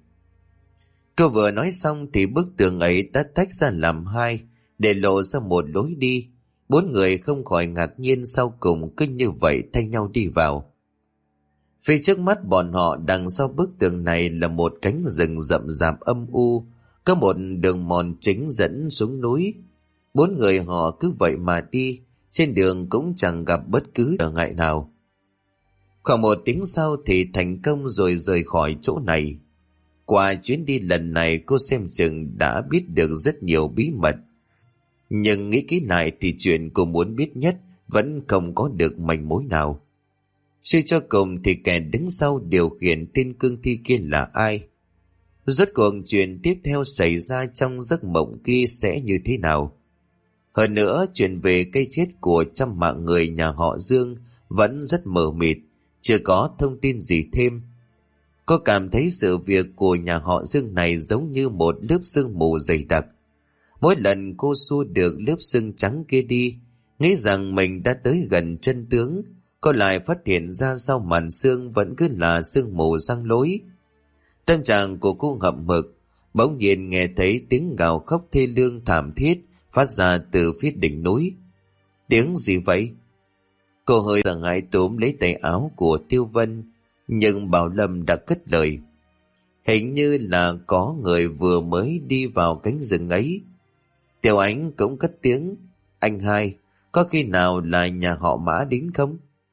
Cô vừa nói xong thì bức tường ấy đã tách ra làm hai, để lộ ra một lối đi. Bốn người không khỏi ngạc nhiên, sau cùng cứ như vậy thay nhau đi vào. Phía trước mắt bọn họ đằng sau bức tường này là một cánh rừng rậm rạp âm u, có một đường mòn chính dẫn xuống núi. Bốn người họ cứ vậy mà đi, trên đường cũng chẳng gặp bất cứ trở ngại nào. Khoảng một tiếng sau thì thành công rồi rời khỏi chỗ này. Qua chuyến đi lần này cô xem chừng đã biết được rất nhiều bí mật. Nhưng nghĩ kỹ lại thì chuyện cô muốn biết nhất vẫn không có được manh mối nào. Suy cho cùng thì kẻ đứng sau điều khiển tên cương thi kia là ai? Rốt cuộc chuyện tiếp theo xảy ra trong giấc mộng kia sẽ như thế nào? Hơn nữa, chuyện về cái chết của trăm mạng người nhà họ Dương vẫn rất mờ mịt, chưa có thông tin gì thêm. Cô cảm thấy sự việc của nhà họ Dương này giống như một lớp sương mù dày đặc. Mỗi lần cô xua được lớp sương trắng kia đi, nghĩ rằng mình đã tới gần chân tướng, cô lại phát hiện ra sau màn sương vẫn cứ là sương mù răng lối. Tâm trạng của cô ngậm ngực, bỗng nhiên nghe thấy tiếng gào khóc thê lương thảm thiết phát ra từ phía đỉnh núi. Tiếng gì vậy? Cô hơi sợ hãi túm lấy tay áo của Tiêu Vân, nhưng Bảo Lâm đã cất lời. Hình như là có người vừa mới đi vào cánh rừng ấy. Tiểu Ánh cũng cất tiếng. Anh hai, có khi nào là nhà họ Mã đến không?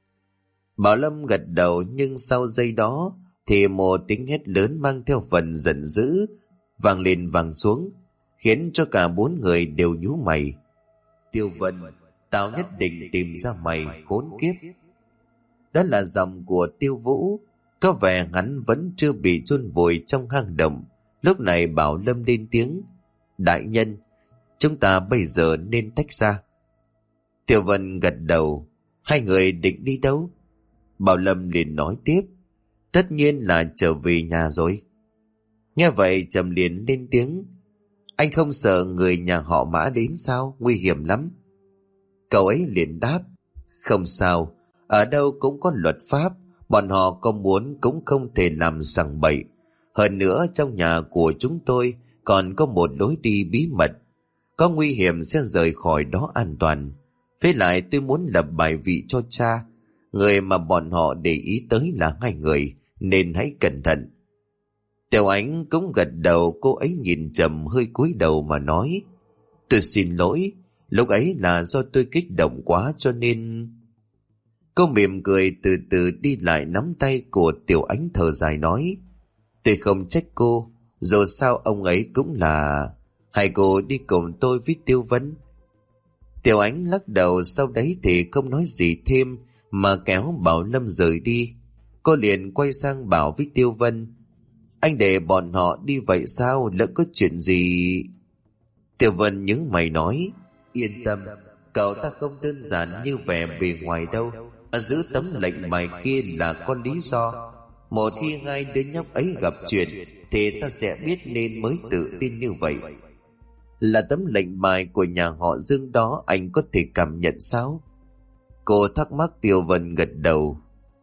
Bảo Lâm gật đầu, nhưng sau giây đó thì một tiếng hét lớn mang theo phần giận dữ vang lên vang xuống, khiến cho cả bốn người đều nhíu mày. Tiêu Vân, tao nhất định tìm ra mày, khốn kiếp. Đó là giọng của Tiêu Vũ. Có vẻ hắn vẫn chưa bị chôn vùi trong hang động. Lúc này Bảo Lâm lên tiếng. Đại nhân, chúng ta bây giờ nên tách ra. Tiêu Vân gật đầu. Hai người định đi đâu? Bảo Lâm liền nói tiếp. Tất nhiên là trở về nhà rồi. Nghe vậy Trầm liền lên tiếng. Anh không sợ người nhà họ Mã đến sao? Nguy hiểm lắm. Cậu ấy liền đáp. Không sao, ở đâu cũng có luật pháp, bọn họ có muốn cũng không thể làm sằng bậy. Hơn nữa trong nhà của chúng tôi còn có một lối đi bí mật, có nguy hiểm sẽ rời khỏi đó an toàn. Với lại tôi muốn lập bài vị cho cha, người mà bọn họ để ý tới là hai người, nên hãy cẩn thận. Tiểu Ánh cũng gật đầu, cô ấy nhìn Trầm hơi cúi đầu mà nói. Tôi xin lỗi, lúc ấy là do tôi kích động quá cho nên... Cô mỉm cười từ từ đi lại nắm tay của Tiểu Ánh thở dài nói. Tôi không trách cô, dù sao ông ấy cũng là... Hai cô đi cùng tôi với Tiêu Vân. Tiểu Ánh lắc đầu, sau đấy thì không nói gì thêm mà kéo Bảo Lâm rời đi. Cô liền quay sang bảo với Tiêu Vân. Anh để bọn họ đi vậy sao, lỡ có chuyện gì... Tiêu Vân nhướng mày nói. Yên tâm, cậu ta không đơn giản như vẻ bề ngoài đâu. Ở giữ tấm lệnh bài kia là có lý do. Một khi hai đứa nhóc ấy gặp chuyện thì ta sẽ biết nên mới tự tin như vậy. Là tấm lệnh bài của nhà họ Dương đó, anh có thể cảm nhận sao? Cô thắc mắc. Tiêu Vân gật đầu.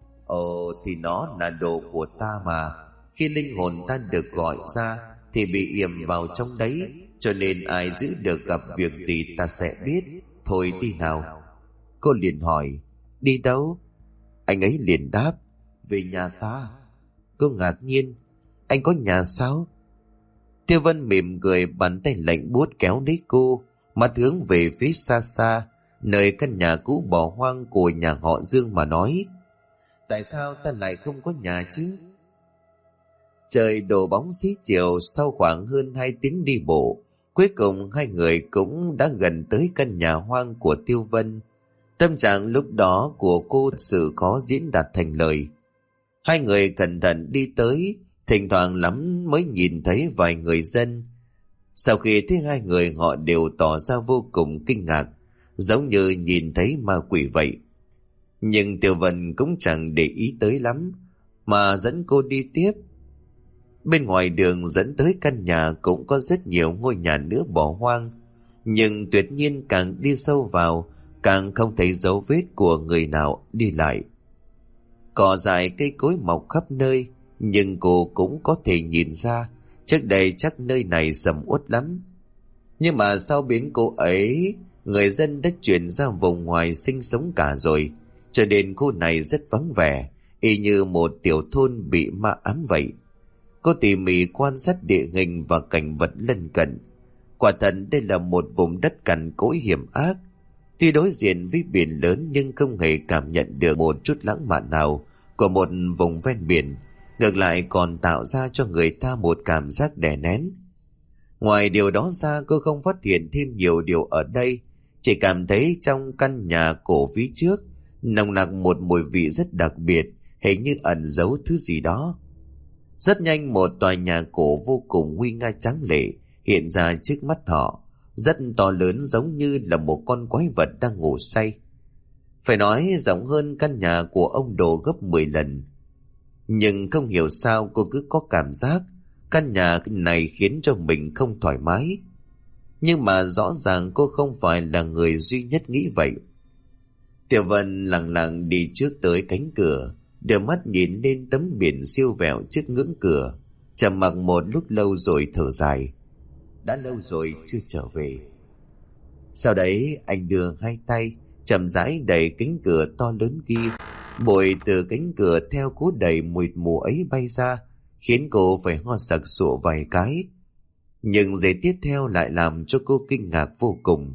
Ồ, thì nó là đồ của ta mà. Khi linh hồn ta được gọi ra thì bị yểm vào trong đấy, cho nên ai giữ được gặp việc gì ta sẽ biết. Thôi đi nào. Cô liền hỏi. Đi đâu? Anh ấy liền đáp. Về nhà ta. Cô ngạc nhiên. Anh có nhà sao? Tiêu Vân mỉm cười, bàn tay lạnh buốt kéo lấy cô, mắt hướng về phía xa xa, nơi căn nhà cũ bỏ hoang của nhà họ Dương mà nói. Tại sao ta lại không có nhà chứ? Trời đổ bóng xế chiều, sau khoảng hơn hai tiếng đi bộ, Cuối cùng hai người cũng đã gần tới căn nhà hoang của Tiêu Vân. Tâm trạng lúc đó của cô thật sự khó diễn đạt thành lời. Hai người cẩn thận đi tới, thỉnh thoảng lắm mới nhìn thấy vài người dân. Sau khi thấy hai người, họ đều tỏ ra vô cùng kinh ngạc, giống như nhìn thấy ma quỷ vậy. Nhưng Tiêu Vân cũng chẳng để ý tới lắm, mà dẫn cô đi tiếp. Bên ngoài đường dẫn tới căn nhà cũng có rất nhiều ngôi nhà nữa bỏ hoang, nhưng tuyệt nhiên càng đi sâu vào, càng không thấy dấu vết của người nào đi lại. Cỏ dại cây cối mọc khắp nơi, nhưng cô cũng có thể nhìn ra trước đây chắc nơi này sầm uất lắm. Nhưng mà sau biến cố ấy, người dân đã chuyển ra vùng ngoài sinh sống cả rồi, cho nên khu này rất vắng vẻ, y như một tiểu thôn bị ma ám vậy. Cô tỉ mỉ quan sát địa hình và cảnh vật lân cận. Quả thật đây là một vùng đất cằn cỗi hiểm ác. Tuy đối diện với biển lớn nhưng không hề cảm nhận được một chút lãng mạn nào của một vùng ven biển, ngược lại còn tạo ra cho người ta một cảm giác đè nén. Ngoài điều đó ra, cô không phát hiện thêm nhiều điều ở đây, chỉ cảm thấy trong căn nhà cổ phía trước nồng nặc một mùi vị rất đặc biệt, hình như ẩn giấu thứ gì đó. Rất nhanh một tòa nhà cổ vô cùng nguy nga tráng lệ hiện ra trước mắt họ, rất to lớn, giống như là một con quái vật đang ngủ say. Phải nói rộng hơn căn nhà của ông Đồ gấp mười lần. Nhưng không hiểu sao cô cứ có cảm giác căn nhà này khiến cho mình không thoải mái. Nhưng mà rõ ràng cô không phải là người duy nhất nghĩ vậy. Tiểu Vân lặng lặng đi trước tới cánh cửa, đưa mắt nhìn lên tấm biển siêu vẹo trước ngưỡng cửa, trầm mặc một lúc lâu rồi thở dài. Đã lâu rồi chưa trở về. Sau đấy anh đưa hai tay chậm rãi đẩy cánh cửa to lớn kia. Bụi từ cánh cửa theo cú đẩy mùi mù ấy bay ra, khiến cô phải ho sặc sụa vài cái. Nhưng giây tiếp theo lại làm cho cô kinh ngạc vô cùng.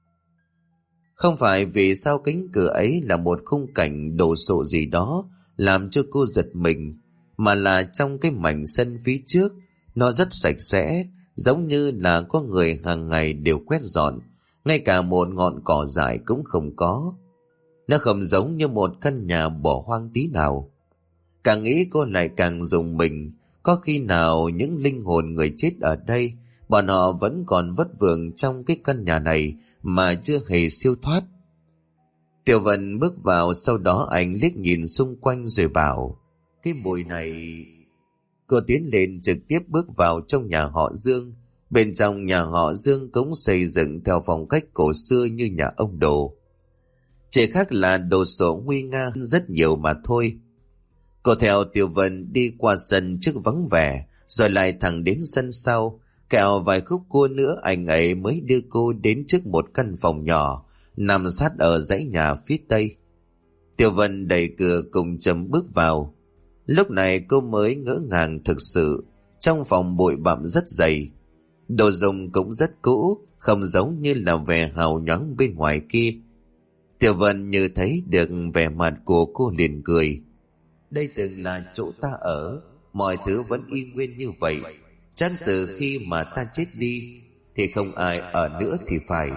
Không phải vì sao cánh cửa ấy là một khung cảnh đồ sộ gì đó làm cho cô giật mình, mà là trong cái mảnh sân phía trước, nó rất sạch sẽ, giống như là có người hàng ngày đều quét dọn, ngay cả một ngọn cỏ dại cũng không có. Nó không giống như một căn nhà bỏ hoang tí nào. Càng nghĩ cô lại càng rùng mình, có khi nào những linh hồn người chết ở đây, bọn họ vẫn còn vất vưởng trong cái căn nhà này mà chưa hề siêu thoát. Tiểu Vân bước vào, sau đó anh liếc nhìn xung quanh rồi bảo, cái mùi này... Cô tiến lên trực tiếp bước vào trong nhà họ Dương. Bên trong nhà họ Dương cũng xây dựng theo phong cách cổ xưa như nhà ông Đồ. Chỉ khác là đồ sộ nguy nga hơn rất nhiều mà thôi. Cô theo Tiểu Vân đi qua sân trước vắng vẻ, rồi lại thẳng đến sân sau. Kẹo vài khúc cua nữa anh ấy mới đưa cô đến trước một căn phòng nhỏ nằm sát ở dãy nhà phía tây. Tiểu Vân đẩy cửa cùng chấm bước vào. Lúc này cô mới ngỡ ngàng thực sự. Trong phòng bụi bặm rất dày, đồ dùng cũng rất cũ, không giống như là vẻ hào nhoáng bên ngoài kia. Tiểu Vân như thấy được vẻ mặt của cô liền cười. Đây từng là chỗ ta ở, mọi thứ vẫn y nguyên như vậy. Chắc từ khi mà ta chết đi thì không ai ở nữa thì phải.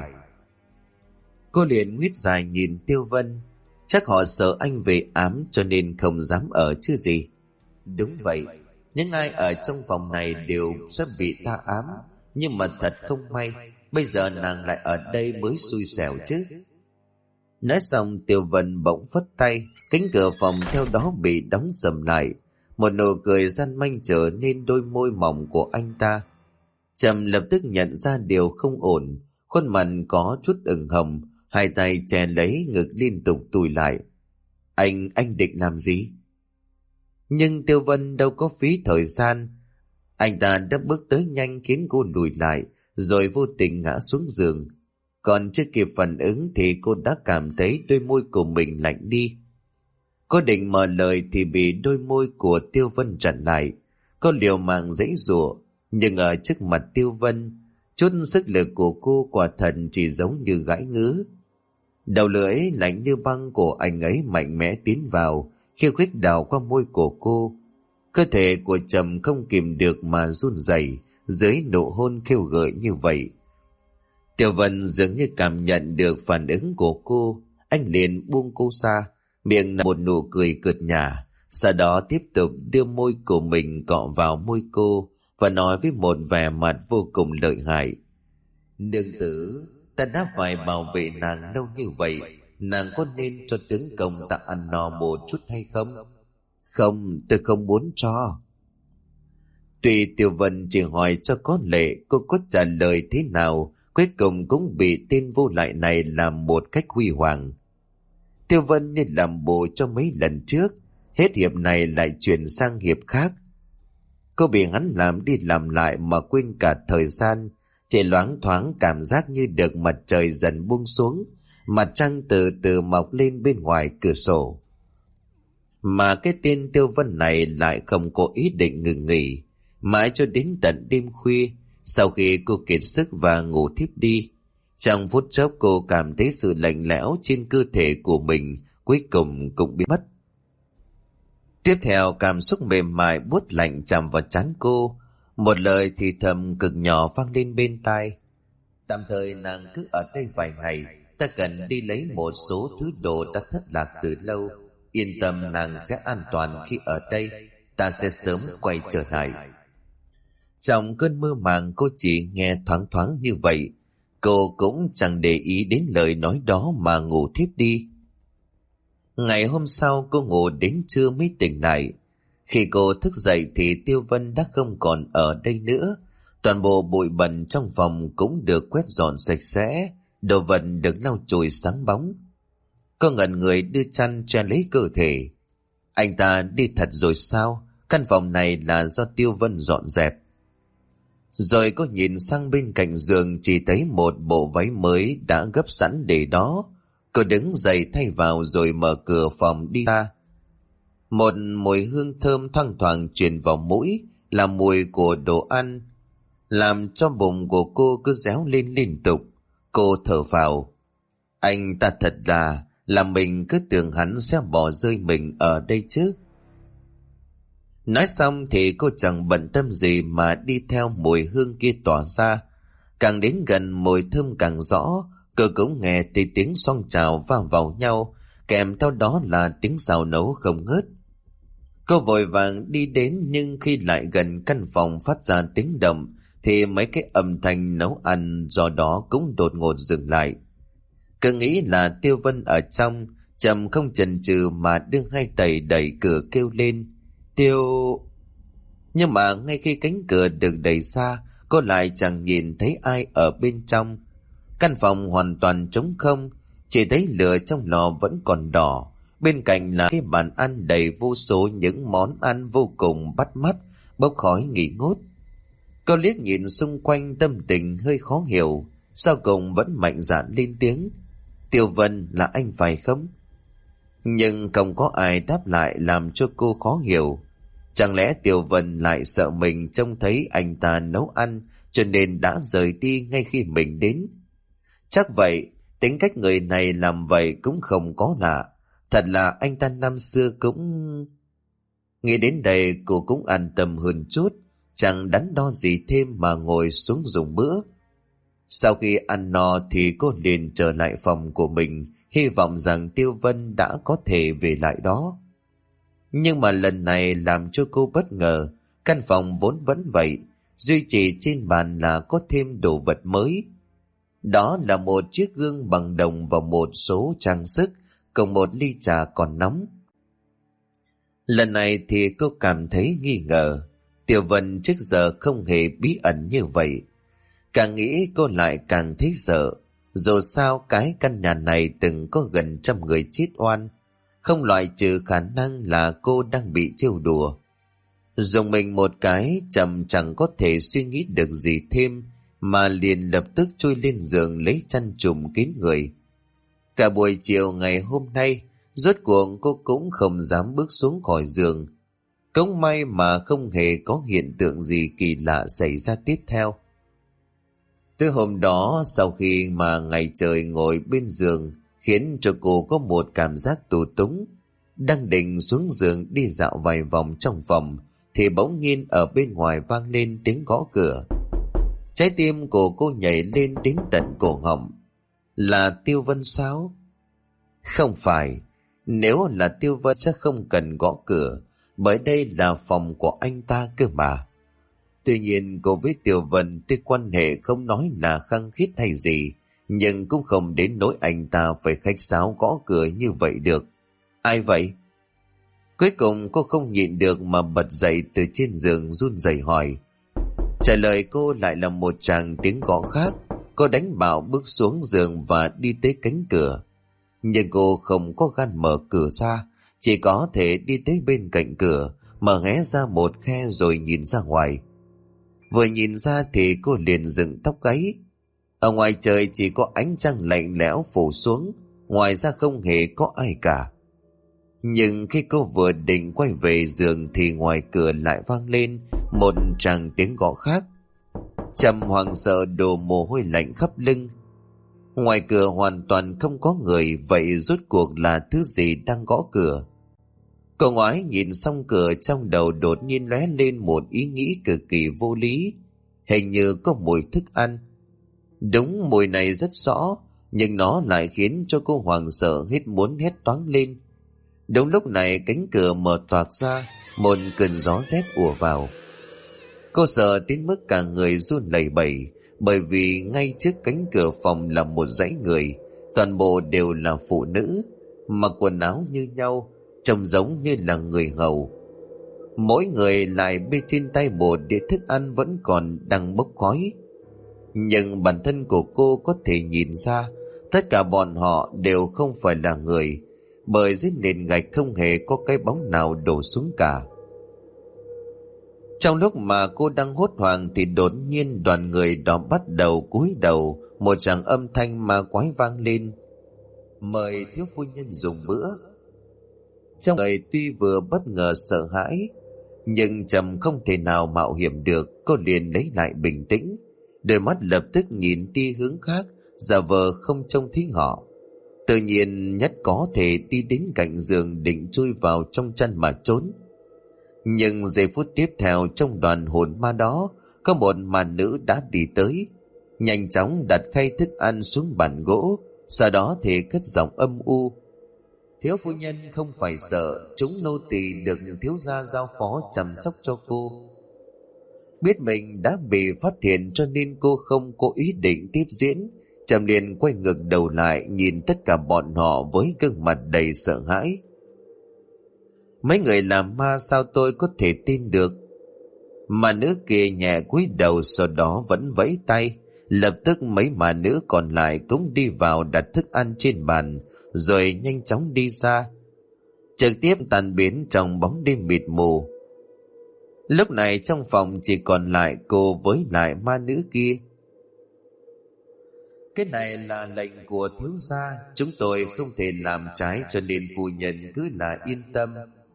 Cô liền nguyết dài nhìn Tiêu Vân. Chắc họ sợ anh về ám cho nên không dám ở chứ gì. Đúng vậy, những ai ở trong phòng này đều sắp bị ta ám. Nhưng mà thật không may, bây giờ nàng lại ở đây mới xui xẻo chứ. Nói xong Tiêu Vân bỗng phất tay, cánh cửa phòng theo đó bị đóng sầm lại. Một nụ cười gian manh trở nên đôi môi mỏng của anh ta. Trầm lập tức nhận ra điều không ổn, khuôn mặt có chút ửng hồng, hai tay che lấy ngực liên tục tụi lại. Anh, anh định làm gì? Nhưng Tiêu Vân đâu có phí thời gian. Anh ta đã bước tới nhanh khiến cô lùi lại, rồi vô tình ngã xuống giường. Còn chưa kịp phản ứng thì cô đã cảm thấy đôi môi của mình lạnh đi. Cô định mở lời thì bị đôi môi của Tiêu Vân chặn lại. Cô liều mạng giãy giụa, nhưng ở trước mặt Tiêu Vân, chút sức lực của cô quả thật chỉ giống như gãi ngứa. Đầu lưỡi lạnh như băng của anh ấy mạnh mẽ tiến vào, khiêu khích đào qua môi của cô. Cơ thể của Trầm không kìm được mà run rẩy, dưới nụ hôn khiêu gợi như vậy. Tiểu Vân dường như cảm nhận được phản ứng của cô, anh liền buông cô ra, miệng nở một nụ cười cợt nhả, sau đó tiếp tục đưa môi của mình cọ vào môi cô và nói với một vẻ mặt vô cùng lợi hại: "Nương tử, ta đã phải bảo vệ nàng lâu như vậy, nàng có nên cho tướng công ta ăn no một chút hay không?" "Không, tôi không muốn cho." Tuy Tiểu Vân chỉ hỏi cho có lệ, cô có trả lời thế nào cuối cùng cũng bị tên vô lại này làm một cách huy hoàng. Tiêu Vân nên làm bộ cho mấy lần trước, hết hiệp này lại chuyển sang hiệp khác. Cô bị hắn làm đi làm lại mà quên cả thời gian, chỉ loáng thoáng cảm giác như được mặt trời dần buông xuống, mặt trăng từ từ mọc lên bên ngoài cửa sổ. Mà cái tên Tiêu Vân này lại không có ý định ngừng nghỉ, mãi cho đến tận đêm khuya. Sau khi cô kiệt sức và ngủ thiếp đi, trong phút chốc cô cảm thấy sự lạnh lẽo trên cơ thể của mình cuối cùng cũng biến mất. Tiếp theo, cảm xúc mềm mại buốt lạnh chạm vào trán cô, một lời thì thầm cực nhỏ vang lên bên tai: "Tạm thời nàng cứ ở đây vài ngày, ta cần đi lấy một số thứ đồ đã thất lạc từ lâu. Yên tâm, nàng sẽ an toàn khi ở đây, ta sẽ sớm quay trở lại." Trong cơn mơ màng cô chỉ nghe thoáng thoáng như vậy, cô cũng chẳng để ý đến lời nói đó mà ngủ thiếp đi. Ngày hôm sau cô ngủ đến trưa mới tỉnh lại. Khi cô thức dậy thì Tiêu Vân đã không còn ở đây nữa. Toàn bộ bụi bẩn trong phòng cũng được quét dọn sạch sẽ, đồ vật được lau chùi sáng bóng. Cô ngẩn người đưa chăn che lấy cơ thể. Anh ta đi thật rồi sao? Căn phòng này là do Tiêu Vân dọn dẹp. Rồi cô nhìn sang bên cạnh giường, chỉ thấy một bộ váy mới đã gấp sẵn để đó. Cô đứng dậy thay vào rồi mở cửa phòng đi ra. Một mùi hương thơm thoang thoảng truyền vào mũi, là mùi của đồ ăn, làm cho bụng của cô cứ réo lên liên tục. Cô thở phào. Anh ta thật là, là mình cứ tưởng hắn sẽ bỏ rơi mình ở đây chứ. Nói xong thì cô chẳng bận tâm gì mà đi theo mùi hương kia tỏa ra. Càng đến gần mùi thơm càng rõ, cô cũng nghe thấy tiếng xoong trào va vào nhau, kèm theo đó là tiếng xào nấu không ngớt. Cô vội vàng đi đến, nhưng khi lại gần căn phòng phát ra tiếng động thì mấy cái âm thanh nấu ăn do đó cũng đột ngột dừng lại. Cứ nghĩ là Tiêu Vân ở trong, chậm không chần chừ mà đưa hai tay đẩy cửa kêu lên: "Tiêu..." Nhưng mà ngay khi cánh cửa được đẩy ra, cô lại chẳng nhìn thấy ai ở bên trong. Căn phòng hoàn toàn trống không, chỉ thấy lửa trong lò vẫn còn đỏ. Bên cạnh là cái bàn ăn đầy vô số những món ăn vô cùng bắt mắt, bốc khói nghi ngút. Cô liếc nhìn xung quanh, tâm tình hơi khó hiểu, sau cùng vẫn mạnh dạn lên tiếng: "Tiêu Vân, là anh phải không?" Nhưng không có ai đáp lại, làm cho cô khó hiểu. Chẳng lẽ Tiêu Vân lại sợ mình trông thấy anh ta nấu ăn, cho nên đã rời đi ngay khi mình đến? Chắc vậy, tính cách người này làm vậy cũng không có lạ. Thật là anh ta năm xưa cũng... Nghĩ đến đây cô cũng an tâm hơn chút, chẳng đắn đo gì thêm mà ngồi xuống dùng bữa. Sau khi ăn no thì cô liền trở lại phòng của mình, hy vọng rằng Tiêu Vân đã có thể về lại đó. Nhưng mà lần này làm cho cô bất ngờ, căn phòng vốn vẫn vậy, duy chỉ trên bàn là có thêm đồ vật mới. Đó là một chiếc gương bằng đồng và một số trang sức, cùng một ly trà còn nóng. Lần này thì cô cảm thấy nghi ngờ, Tiểu Vân trước giờ không hề bí ẩn như vậy. Càng nghĩ cô lại càng thấy sợ, dù sao cái căn nhà này từng có gần trăm người chết oan, không loại trừ khả năng là cô đang bị trêu đùa. Dùng mình một cái, chậm chẳng có thể suy nghĩ được gì thêm, mà liền lập tức chui lên giường lấy chăn trùm kín người. Cả buổi chiều ngày hôm nay, rốt cuộc cô cũng không dám bước xuống khỏi giường. Cũng may mà không hề có hiện tượng gì kỳ lạ xảy ra tiếp theo. Tới hôm đó, sau khi mà ngày trời ngồi bên giường, khiến cho cô có một cảm giác tù túng. Đang định xuống giường đi dạo vài vòng trong phòng, thì bỗng nhiên ở bên ngoài vang lên tiếng gõ cửa. Trái tim của cô nhảy lên đến tận cổ họng. Là Tiêu Vân sao? Không phải. Nếu là Tiêu Vân sẽ không cần gõ cửa, bởi đây là phòng của anh ta cơ mà. Tuy nhiên cô với Tiêu Vân tuy quan hệ không nói là khăng khít hay gì, nhưng cũng không đến nỗi anh ta phải khách sáo gõ cửa như vậy được. Ai vậy? Cuối cùng cô không nhịn được mà bật dậy từ trên giường run rẩy hỏi. Trả lời cô lại là một tràng tiếng gõ khác. Cô đánh bạo bước xuống giường và đi tới cánh cửa. Nhưng cô không có gan mở cửa ra, chỉ có thể đi tới bên cạnh cửa, mở hé ra một khe rồi nhìn ra ngoài. Vừa nhìn ra thì cô liền dựng tóc gáy. Ở ngoài trời chỉ có ánh trăng lạnh lẽo phủ xuống, ngoài ra không hề có ai cả. Nhưng khi cô vừa định quay về giường thì ngoài cửa lại vang lên một tràng tiếng gõ khác. Trầm hoảng sợ đổ mồ hôi lạnh khắp lưng. Ngoài cửa hoàn toàn không có người, vậy rốt cuộc là thứ gì đang gõ cửa? Cô ngoái nhìn xong cửa, trong đầu đột nhiên lóe lên một ý nghĩ cực kỳ vô lý. Hình như có mùi thức ăn. Đúng, mùi này rất rõ, nhưng nó lại khiến cho cô hoảng sợ hết muốn hét toáng lên. Đúng lúc này cánh cửa mở toạc ra, một cơn gió rét ùa vào. Cô sợ đến mức cả người run lẩy bẩy, bởi vì ngay trước cánh cửa phòng là một dãy người, toàn bộ đều là phụ nữ, mặc quần áo như nhau, trông giống như là người hầu. Mỗi người lại bê trên tay một đĩa thức ăn vẫn còn đang bốc khói. Nhưng bản thân của cô có thể nhìn ra, tất cả bọn họ đều không phải là người, bởi dưới nền gạch không hề có cái bóng nào đổ xuống cả. Trong lúc mà cô đang hốt hoảng thì đột nhiên đoàn người đó bắt đầu cúi đầu, một tràng âm thanh ma quái vang lên. Mời thiếu phu nhân dùng bữa. Trong người tuy vừa bất ngờ sợ hãi, nhưng Trầm không thể nào mạo hiểm được. Cô liền lấy lại bình tĩnh, đôi mắt lập tức nhìn đi hướng khác, giả vờ không trông thấy họ. Tự nhiên nhất có thể đi đến cạnh giường định chui vào trong chăn mà trốn. Nhưng giây phút tiếp theo, trong đoàn hồn ma đó có một mà nữ đã đi tới, nhanh chóng đặt khay thức ăn xuống bàn gỗ, sau đó thì cất giọng âm u. Thiếu phu nhân không phải sợ, chúng nô tỳ được thiếu gia giao phó chăm sóc cho cô. Biết mình đã bị phát hiện cho nên cô không có ý định tiếp diễn. Trầm liền quay ngược đầu lại nhìn tất cả bọn họ với gương mặt đầy sợ hãi. Mấy người làm ma sao tôi có thể tin được? Mà nữ kia nhẹ cúi đầu, sau đó vẫn vẫy tay. Lập tức mấy mà nữ còn lại cũng đi vào đặt thức ăn trên bàn, rồi nhanh chóng đi xa, trực tiếp tan biến trong bóng đêm mịt mù. Lúc này trong phòng chỉ còn lại cô với lại ma nữ kia. Cái này là lệnh của thiếu gia, chúng tôi không thể làm trái, cho nên phu nhân cứ là yên tâm.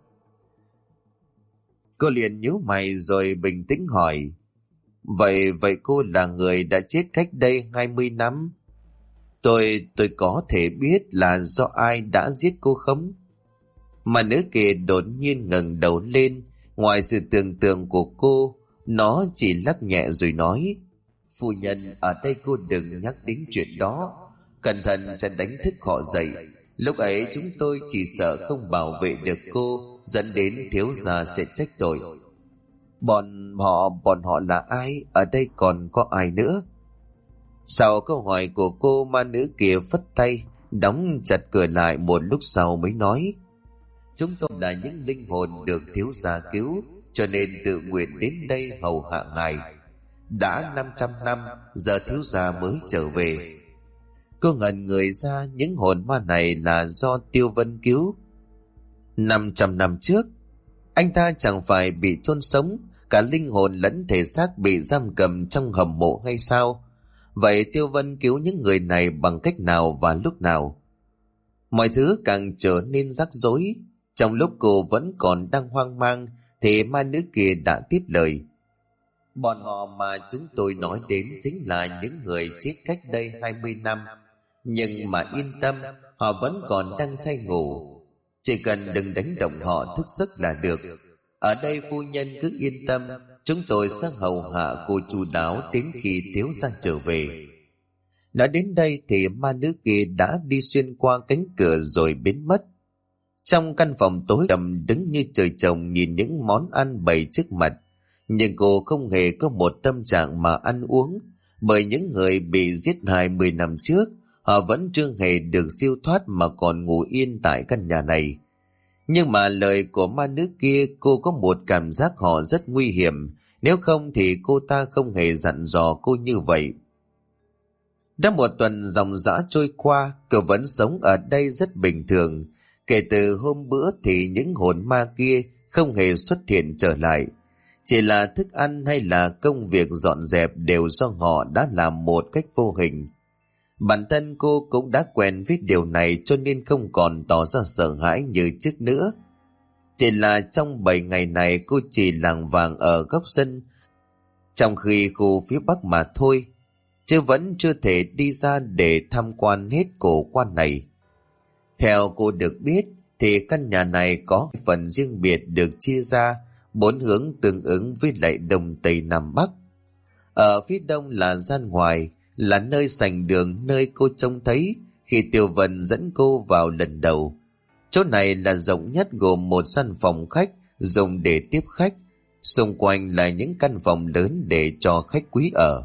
Cô liền nhíu mày rồi bình tĩnh hỏi. Vậy vậy cô là người đã chết cách đây hai mươi năm? Tôi tôi có thể biết là do ai đã giết cô không? Mà nữ kia đột nhiên ngẩng đầu lên, ngoài sự tưởng tượng của cô, nó chỉ lắc nhẹ rồi nói. Phu nhân, ở đây cô đừng nhắc đến chuyện đó, cẩn thận sẽ đánh thức họ dậy. Lúc ấy chúng tôi chỉ sợ không bảo vệ được cô, dẫn đến thiếu gia sẽ trách tội. Bọn họ, bọn họ là ai? Ở đây còn có ai nữa? Sau câu hỏi của cô, ma nữ kia phất tay, đóng chặt cửa lại, một lúc sau mới nói. Chúng tôi là những linh hồn được thiếu gia cứu, cho nên tự nguyện đến đây hầu hạ ngài. Đã năm trăm năm, giờ thiếu gia mới trở về. Cô ngẩn người ra, những hồn ma này là do Tiêu Vân cứu. Năm trăm năm trước, anh ta chẳng phải bị chôn sống, cả linh hồn lẫn thể xác bị giam cầm trong hầm mộ hay sao? Vậy Tiêu Vân cứu những người này bằng cách nào và lúc nào? Mọi thứ càng trở nên rắc rối. Trong lúc cô vẫn còn đang hoang mang thì ma nữ kia đã tiếp lời. Bọn họ mà chúng tôi nói đến chính là những người chết cách đây hai mươi năm. Nhưng mà yên tâm, họ vẫn còn đang say ngủ. Chỉ cần đừng đánh động họ thức giấc là được. Ở đây phu nhân cứ yên tâm, Chúng tôi sẽ hầu hạ cô chu đáo đến khi Tiếu gia trở về. Nói đến đây thì ma nữ kia đã đi xuyên qua cánh cửa rồi biến mất. Trong căn phòng tối đậm đứng như trời trồng nhìn những món ăn bày trước mặt, nhưng cô không hề có một tâm trạng mà ăn uống, bởi những người bị giết hại mười năm trước, họ vẫn chưa hề được siêu thoát mà còn ngủ yên tại căn nhà này. Nhưng mà lời của ma nữ kia, cô có một cảm giác họ rất nguy hiểm, nếu không thì cô ta không hề dặn dò cô như vậy. Đã một tuần dòng dã trôi qua, cô vẫn sống ở đây rất bình thường. Kể từ hôm bữa thì những hồn ma kia không hề xuất hiện trở lại. Chỉ là thức ăn hay là công việc dọn dẹp đều do họ đã làm một cách vô hình. Bản thân cô cũng đã quen với điều này cho nên không còn tỏ ra sợ hãi như trước nữa. Chỉ là trong bảy ngày này cô chỉ lảng vàng ở góc sân, trong khi khu phía bắc mà thôi, chứ vẫn chưa thể đi ra để tham quan hết cổ quan này. Theo cô được biết thì căn nhà này có phần riêng biệt được chia ra bốn hướng tương ứng với lại đông tây nam bắc. Ở phía đông là gian ngoài, là nơi sảnh đường nơi cô trông thấy khi Tiểu Vân dẫn cô vào lần đầu. Chỗ này là rộng nhất, gồm một gian phòng khách dùng để tiếp khách, xung quanh là những căn phòng lớn để cho khách quý ở.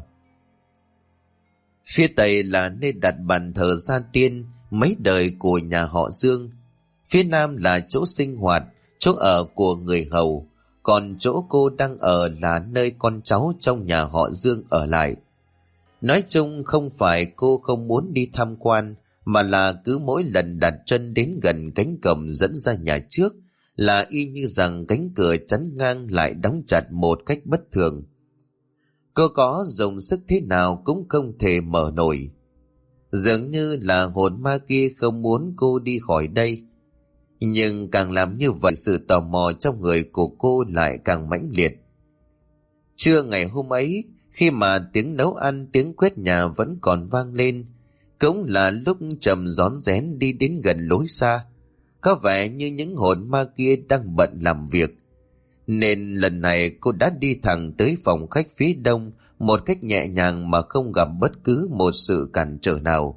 Phía tây là nơi đặt bàn thờ gia tiên mấy đời của nhà họ Dương. Phía nam là chỗ sinh hoạt, chỗ ở của người hầu, còn chỗ cô đang ở là nơi con cháu trong nhà họ Dương ở lại. Nói chung không phải cô không muốn đi tham quan, mà là cứ mỗi lần đặt chân đến gần cánh cổng dẫn ra nhà trước là y như rằng cánh cửa chắn ngang lại đóng chặt một cách bất thường. Cô có dùng sức thế nào cũng không thể mở nổi. Dường như là hồn ma kia không muốn cô đi khỏi đây. Nhưng càng làm như vậy, sự tò mò trong người của cô lại càng mãnh liệt. Trưa ngày hôm ấy, khi mà tiếng nấu ăn, tiếng quét nhà vẫn còn vang lên, cũng là lúc Trầm rón rén đi đến gần lối xa. Có vẻ như những hồn ma kia đang bận làm việc, nên lần này cô đã đi thẳng tới phòng khách phía đông một cách nhẹ nhàng mà không gặp bất cứ một sự cản trở nào.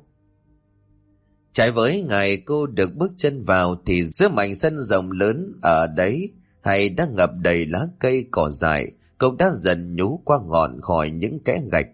Trái với ngày cô được bước chân vào thì giữa mảnh sân rộng lớn ở đấy hay đã ngập đầy lá cây cỏ dại, cũng đã dần nhú qua ngọn khỏi những kẽ gạch.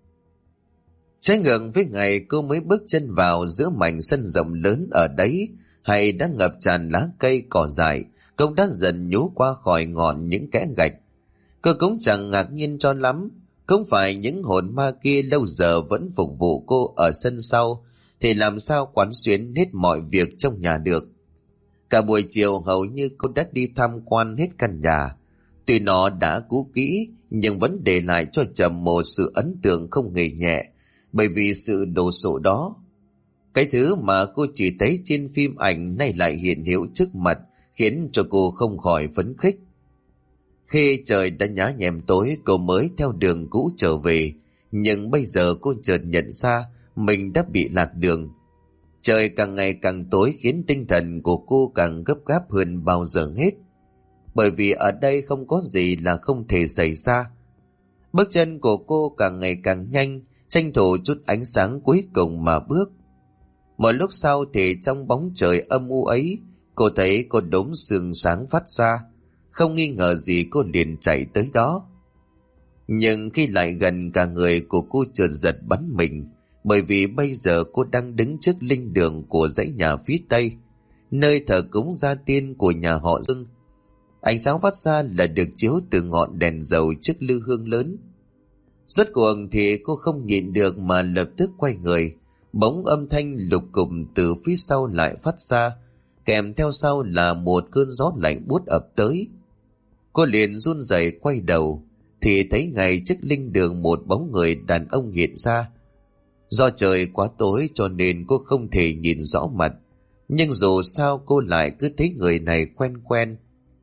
Trái ngược với ngày cô mới bước chân vào giữa mảnh sân rộng lớn ở đấy hay đã ngập tràn lá cây cỏ dại, cũng đã dần nhú qua khỏi ngọn những kẽ gạch. Cô cũng chẳng ngạc nhiên cho lắm, không phải những hồn ma kia lâu giờ vẫn phục vụ cô ở sân sau thì làm sao quán xuyến hết mọi việc trong nhà được. Cả buổi chiều hầu như cô đã đi tham quan hết căn nhà. Tuy nó đã cũ kỹ nhưng vẫn để lại cho Trầm một sự ấn tượng không hề nhẹ, bởi vì sự đồ sộ đó. Cái thứ mà cô chỉ thấy trên phim ảnh nay lại hiện hữu trước mặt, khiến cho cô không khỏi phấn khích. Khi trời đã nhá nhem tối, cô mới theo đường cũ trở về, nhưng bây giờ cô chợt nhận ra mình đã bị lạc đường. Trời càng ngày càng tối khiến tinh thần của cô càng gấp gáp hơn bao giờ hết, bởi vì ở đây không có gì là không thể xảy ra. Bước chân của cô càng ngày càng nhanh, tranh thủ chút ánh sáng cuối cùng mà bước. Một lúc sau thì trong bóng trời âm u ấy, cô thấy có đốm sương sáng phát ra. Không nghi ngờ gì cô liền chạy tới đó. Nhưng khi lại gần, cả người của cô chợt giật bắn mình, bởi vì bây giờ cô đang đứng trước linh đường của dãy nhà phía tây, nơi thờ cúng gia tiên của nhà họ Dương. Ánh sáng phát ra là được chiếu từ ngọn đèn dầu trước lư hương lớn. Rốt cuộc thì cô không nhịn được mà lập tức quay người. Bỗng âm thanh lục cục từ phía sau lại phát ra, kèm theo sau là một cơn gió lạnh buốt ập tới. Cô liền run rẩy quay đầu thì thấy ngay trước linh đường một bóng người đàn ông hiện ra. Do trời quá tối cho nên cô không thể nhìn rõ mặt, nhưng dù sao cô lại cứ thấy người này quen quen.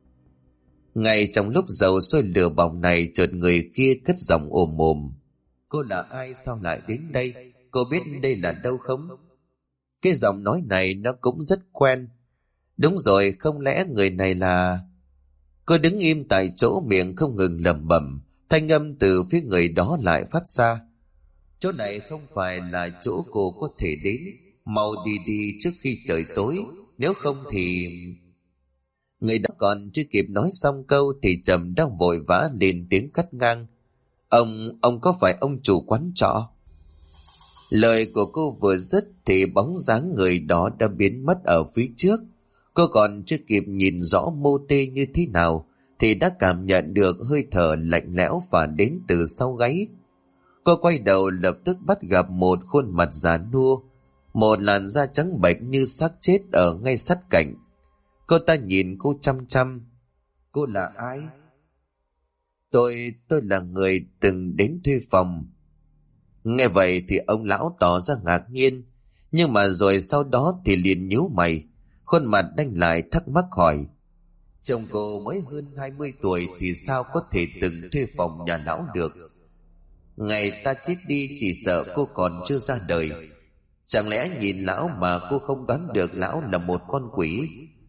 Ngay trong lúc dầu sôi lửa bỏng này, chợt người kia cất giọng ồm ồm: "Cô là ai, sao lại đến đây? Cô biết đây là đâu không?" Cái giọng nói này nó cũng rất quen. Đúng rồi, không lẽ người này là... Cô đứng im tại chỗ, miệng không ngừng lẩm bẩm, thanh âm từ phía người đó lại phát ra. Chỗ này không phải là chỗ cô có thể đến, mau đi đi trước khi trời tối, nếu không thì... Người đó còn chưa kịp nói xong câu thì Trầm đang vội vã lên tiếng cắt ngang. Ông, ông có phải ông chủ quán trọ? Lời của cô vừa dứt thì bóng dáng người đó đã biến mất ở phía trước. Cô còn chưa kịp nhìn rõ mô tê như thế nào thì đã cảm nhận được hơi thở lạnh lẽo và đến từ sau gáy. Cô quay đầu lập tức bắt gặp một khuôn mặt già nua, một làn da trắng bệch như xác chết ở ngay sát cạnh. Cô ta nhìn cô chăm chăm. Cô là ai? Tôi, tôi là người từng đến thuê phòng. Nghe vậy thì ông lão tỏ ra ngạc nhiên, nhưng mà rồi sau đó thì liền nhíu mày, khuôn mặt đanh lại thắc mắc hỏi. Chồng cô mới hơn hai mươi tuổi thì sao có thể từng thuê phòng nhà lão được? Ngày ta chết đi chỉ sợ cô còn chưa ra đời. Chẳng lẽ nhìn lão mà cô không đoán được lão là một con quỷ?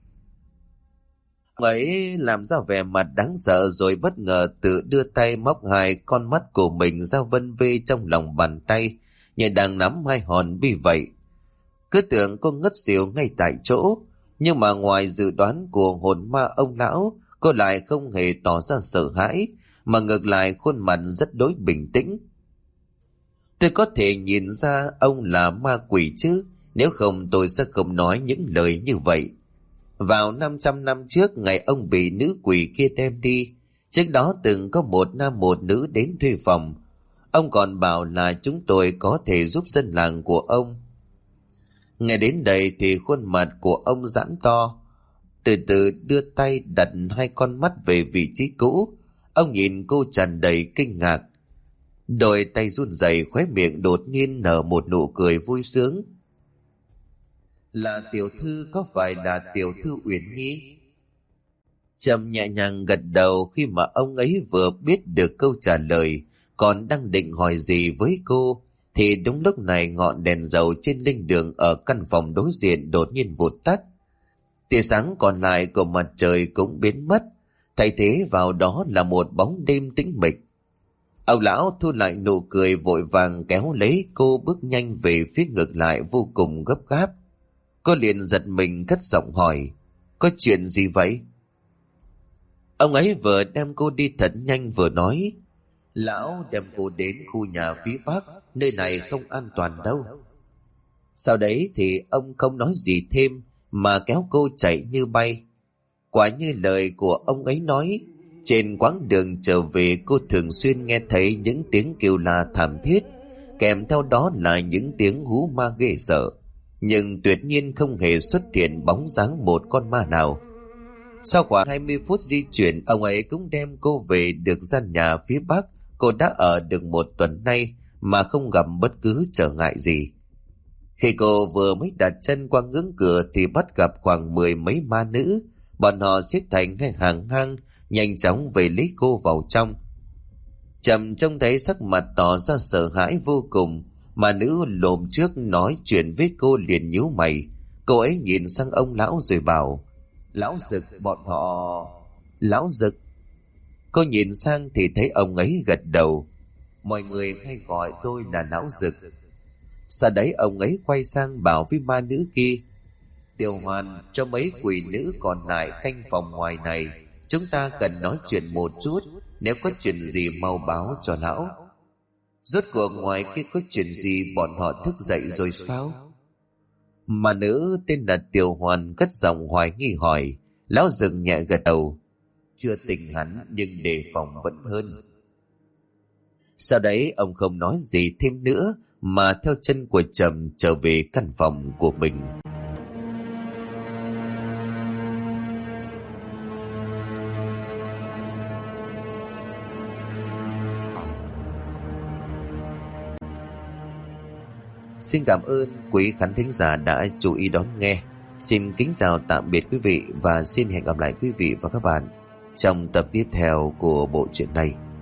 Ông ấy làm ra vẻ mặt đáng sợ rồi bất ngờ tự đưa tay móc hai con mắt của mình ra vân vê trong lòng bàn tay, như đang nắm hai hòn bi vậy. Cứ tưởng cô ngất xỉu ngay tại chỗ, nhưng mà ngoài dự đoán của hồn ma ông lão, cô lại không hề tỏ ra sợ hãi, mà ngược lại khuôn mặt rất đối bình tĩnh. Tôi có thể nhìn ra ông là ma quỷ chứ, nếu không tôi sẽ không nói những lời như vậy. Vào năm trăm năm trước, ngày ông bị nữ quỷ kia đem đi, trước đó từng có một nam một nữ đến thuê phòng. Ông còn bảo là chúng tôi có thể giúp dân làng của ông. Nghe đến đây thì khuôn mặt của ông giãn to, từ từ đưa tay đặt hai con mắt về vị trí cũ. Ông nhìn cô tràn đầy kinh ngạc, đôi tay run rẩy, khóe miệng đột nhiên nở một nụ cười vui sướng. Là tiểu thư, có phải là tiểu thư Uyển Nhi? Trầm nhẹ nhàng gật đầu khi mà ông ấy vừa biết được câu trả lời, còn đang định hỏi gì với cô thì đúng lúc này ngọn đèn dầu trên linh đường ở căn phòng đối diện đột nhiên vụt tắt. Tia sáng còn lại của mặt trời cũng biến mất, thay thế vào đó là một bóng đêm tĩnh mịch. Ông lão thu lại nụ cười, vội vàng kéo lấy cô bước nhanh về phía ngược lại vô cùng gấp gáp. Cô liền giật mình cất giọng hỏi, có chuyện gì vậy? Ông ấy vừa đem cô đi thật nhanh vừa nói, lão đem cô đến khu nhà phía bắc, nơi này không an toàn đâu. Sau đấy thì ông không nói gì thêm mà kéo cô chạy như bay. Quả như lời của ông ấy nói, trên quãng đường trở về cô thường xuyên nghe thấy những tiếng kêu la thảm thiết, kèm theo đó là những tiếng hú ma ghê sợ, nhưng tuyệt nhiên không hề xuất hiện bóng dáng một con ma nào. Sau khoảng hai mươi phút di chuyển, ông ấy cũng đem cô về được gian nhà phía bắc cô đã ở được một tuần nay mà không gặp bất cứ trở ngại gì. Khi cô vừa mới đặt chân qua ngưỡng cửa thì bắt gặp khoảng mười mấy ma nữ, bọn họ xếp thành hai hàng ngang, nhanh chóng về lấy cô vào trong. Trầm trông thấy sắc mặt tỏ ra sợ hãi vô cùng, mà nữ lồm trước nói chuyện với cô liền nhíu mày. Cô ấy nhìn sang ông lão rồi bảo, lão Dực bọn họ... Lão Dực? Cô nhìn sang thì thấy ông ấy gật đầu, mọi người hay gọi tôi là lão Dực. Sau đấy ông ấy quay sang bảo với ma nữ kia, Tiểu Hoàn, cho mấy quỷ nữ còn lại canh phòng ngoài này, chúng ta cần nói chuyện một chút, nếu có chuyện gì mau báo cho lão. Rốt cuộc ngoài kia có chuyện gì, bọn họ thức dậy rồi sao? Mà nữ tên là Tiểu Hoàn cất giọng hoài nghi hỏi. Lão Dực nhẹ gật đầu, chưa tỉnh hẳn nhưng đề phòng vẫn hơn. Sau đấy ông không nói gì thêm nữa mà theo chân của Trầm trở về căn phòng của mình. Xin cảm ơn quý khán thính giả đã chú ý đón nghe. Xin kính chào tạm biệt quý vị và xin hẹn gặp lại quý vị và các bạn trong tập tiếp theo của bộ truyện này.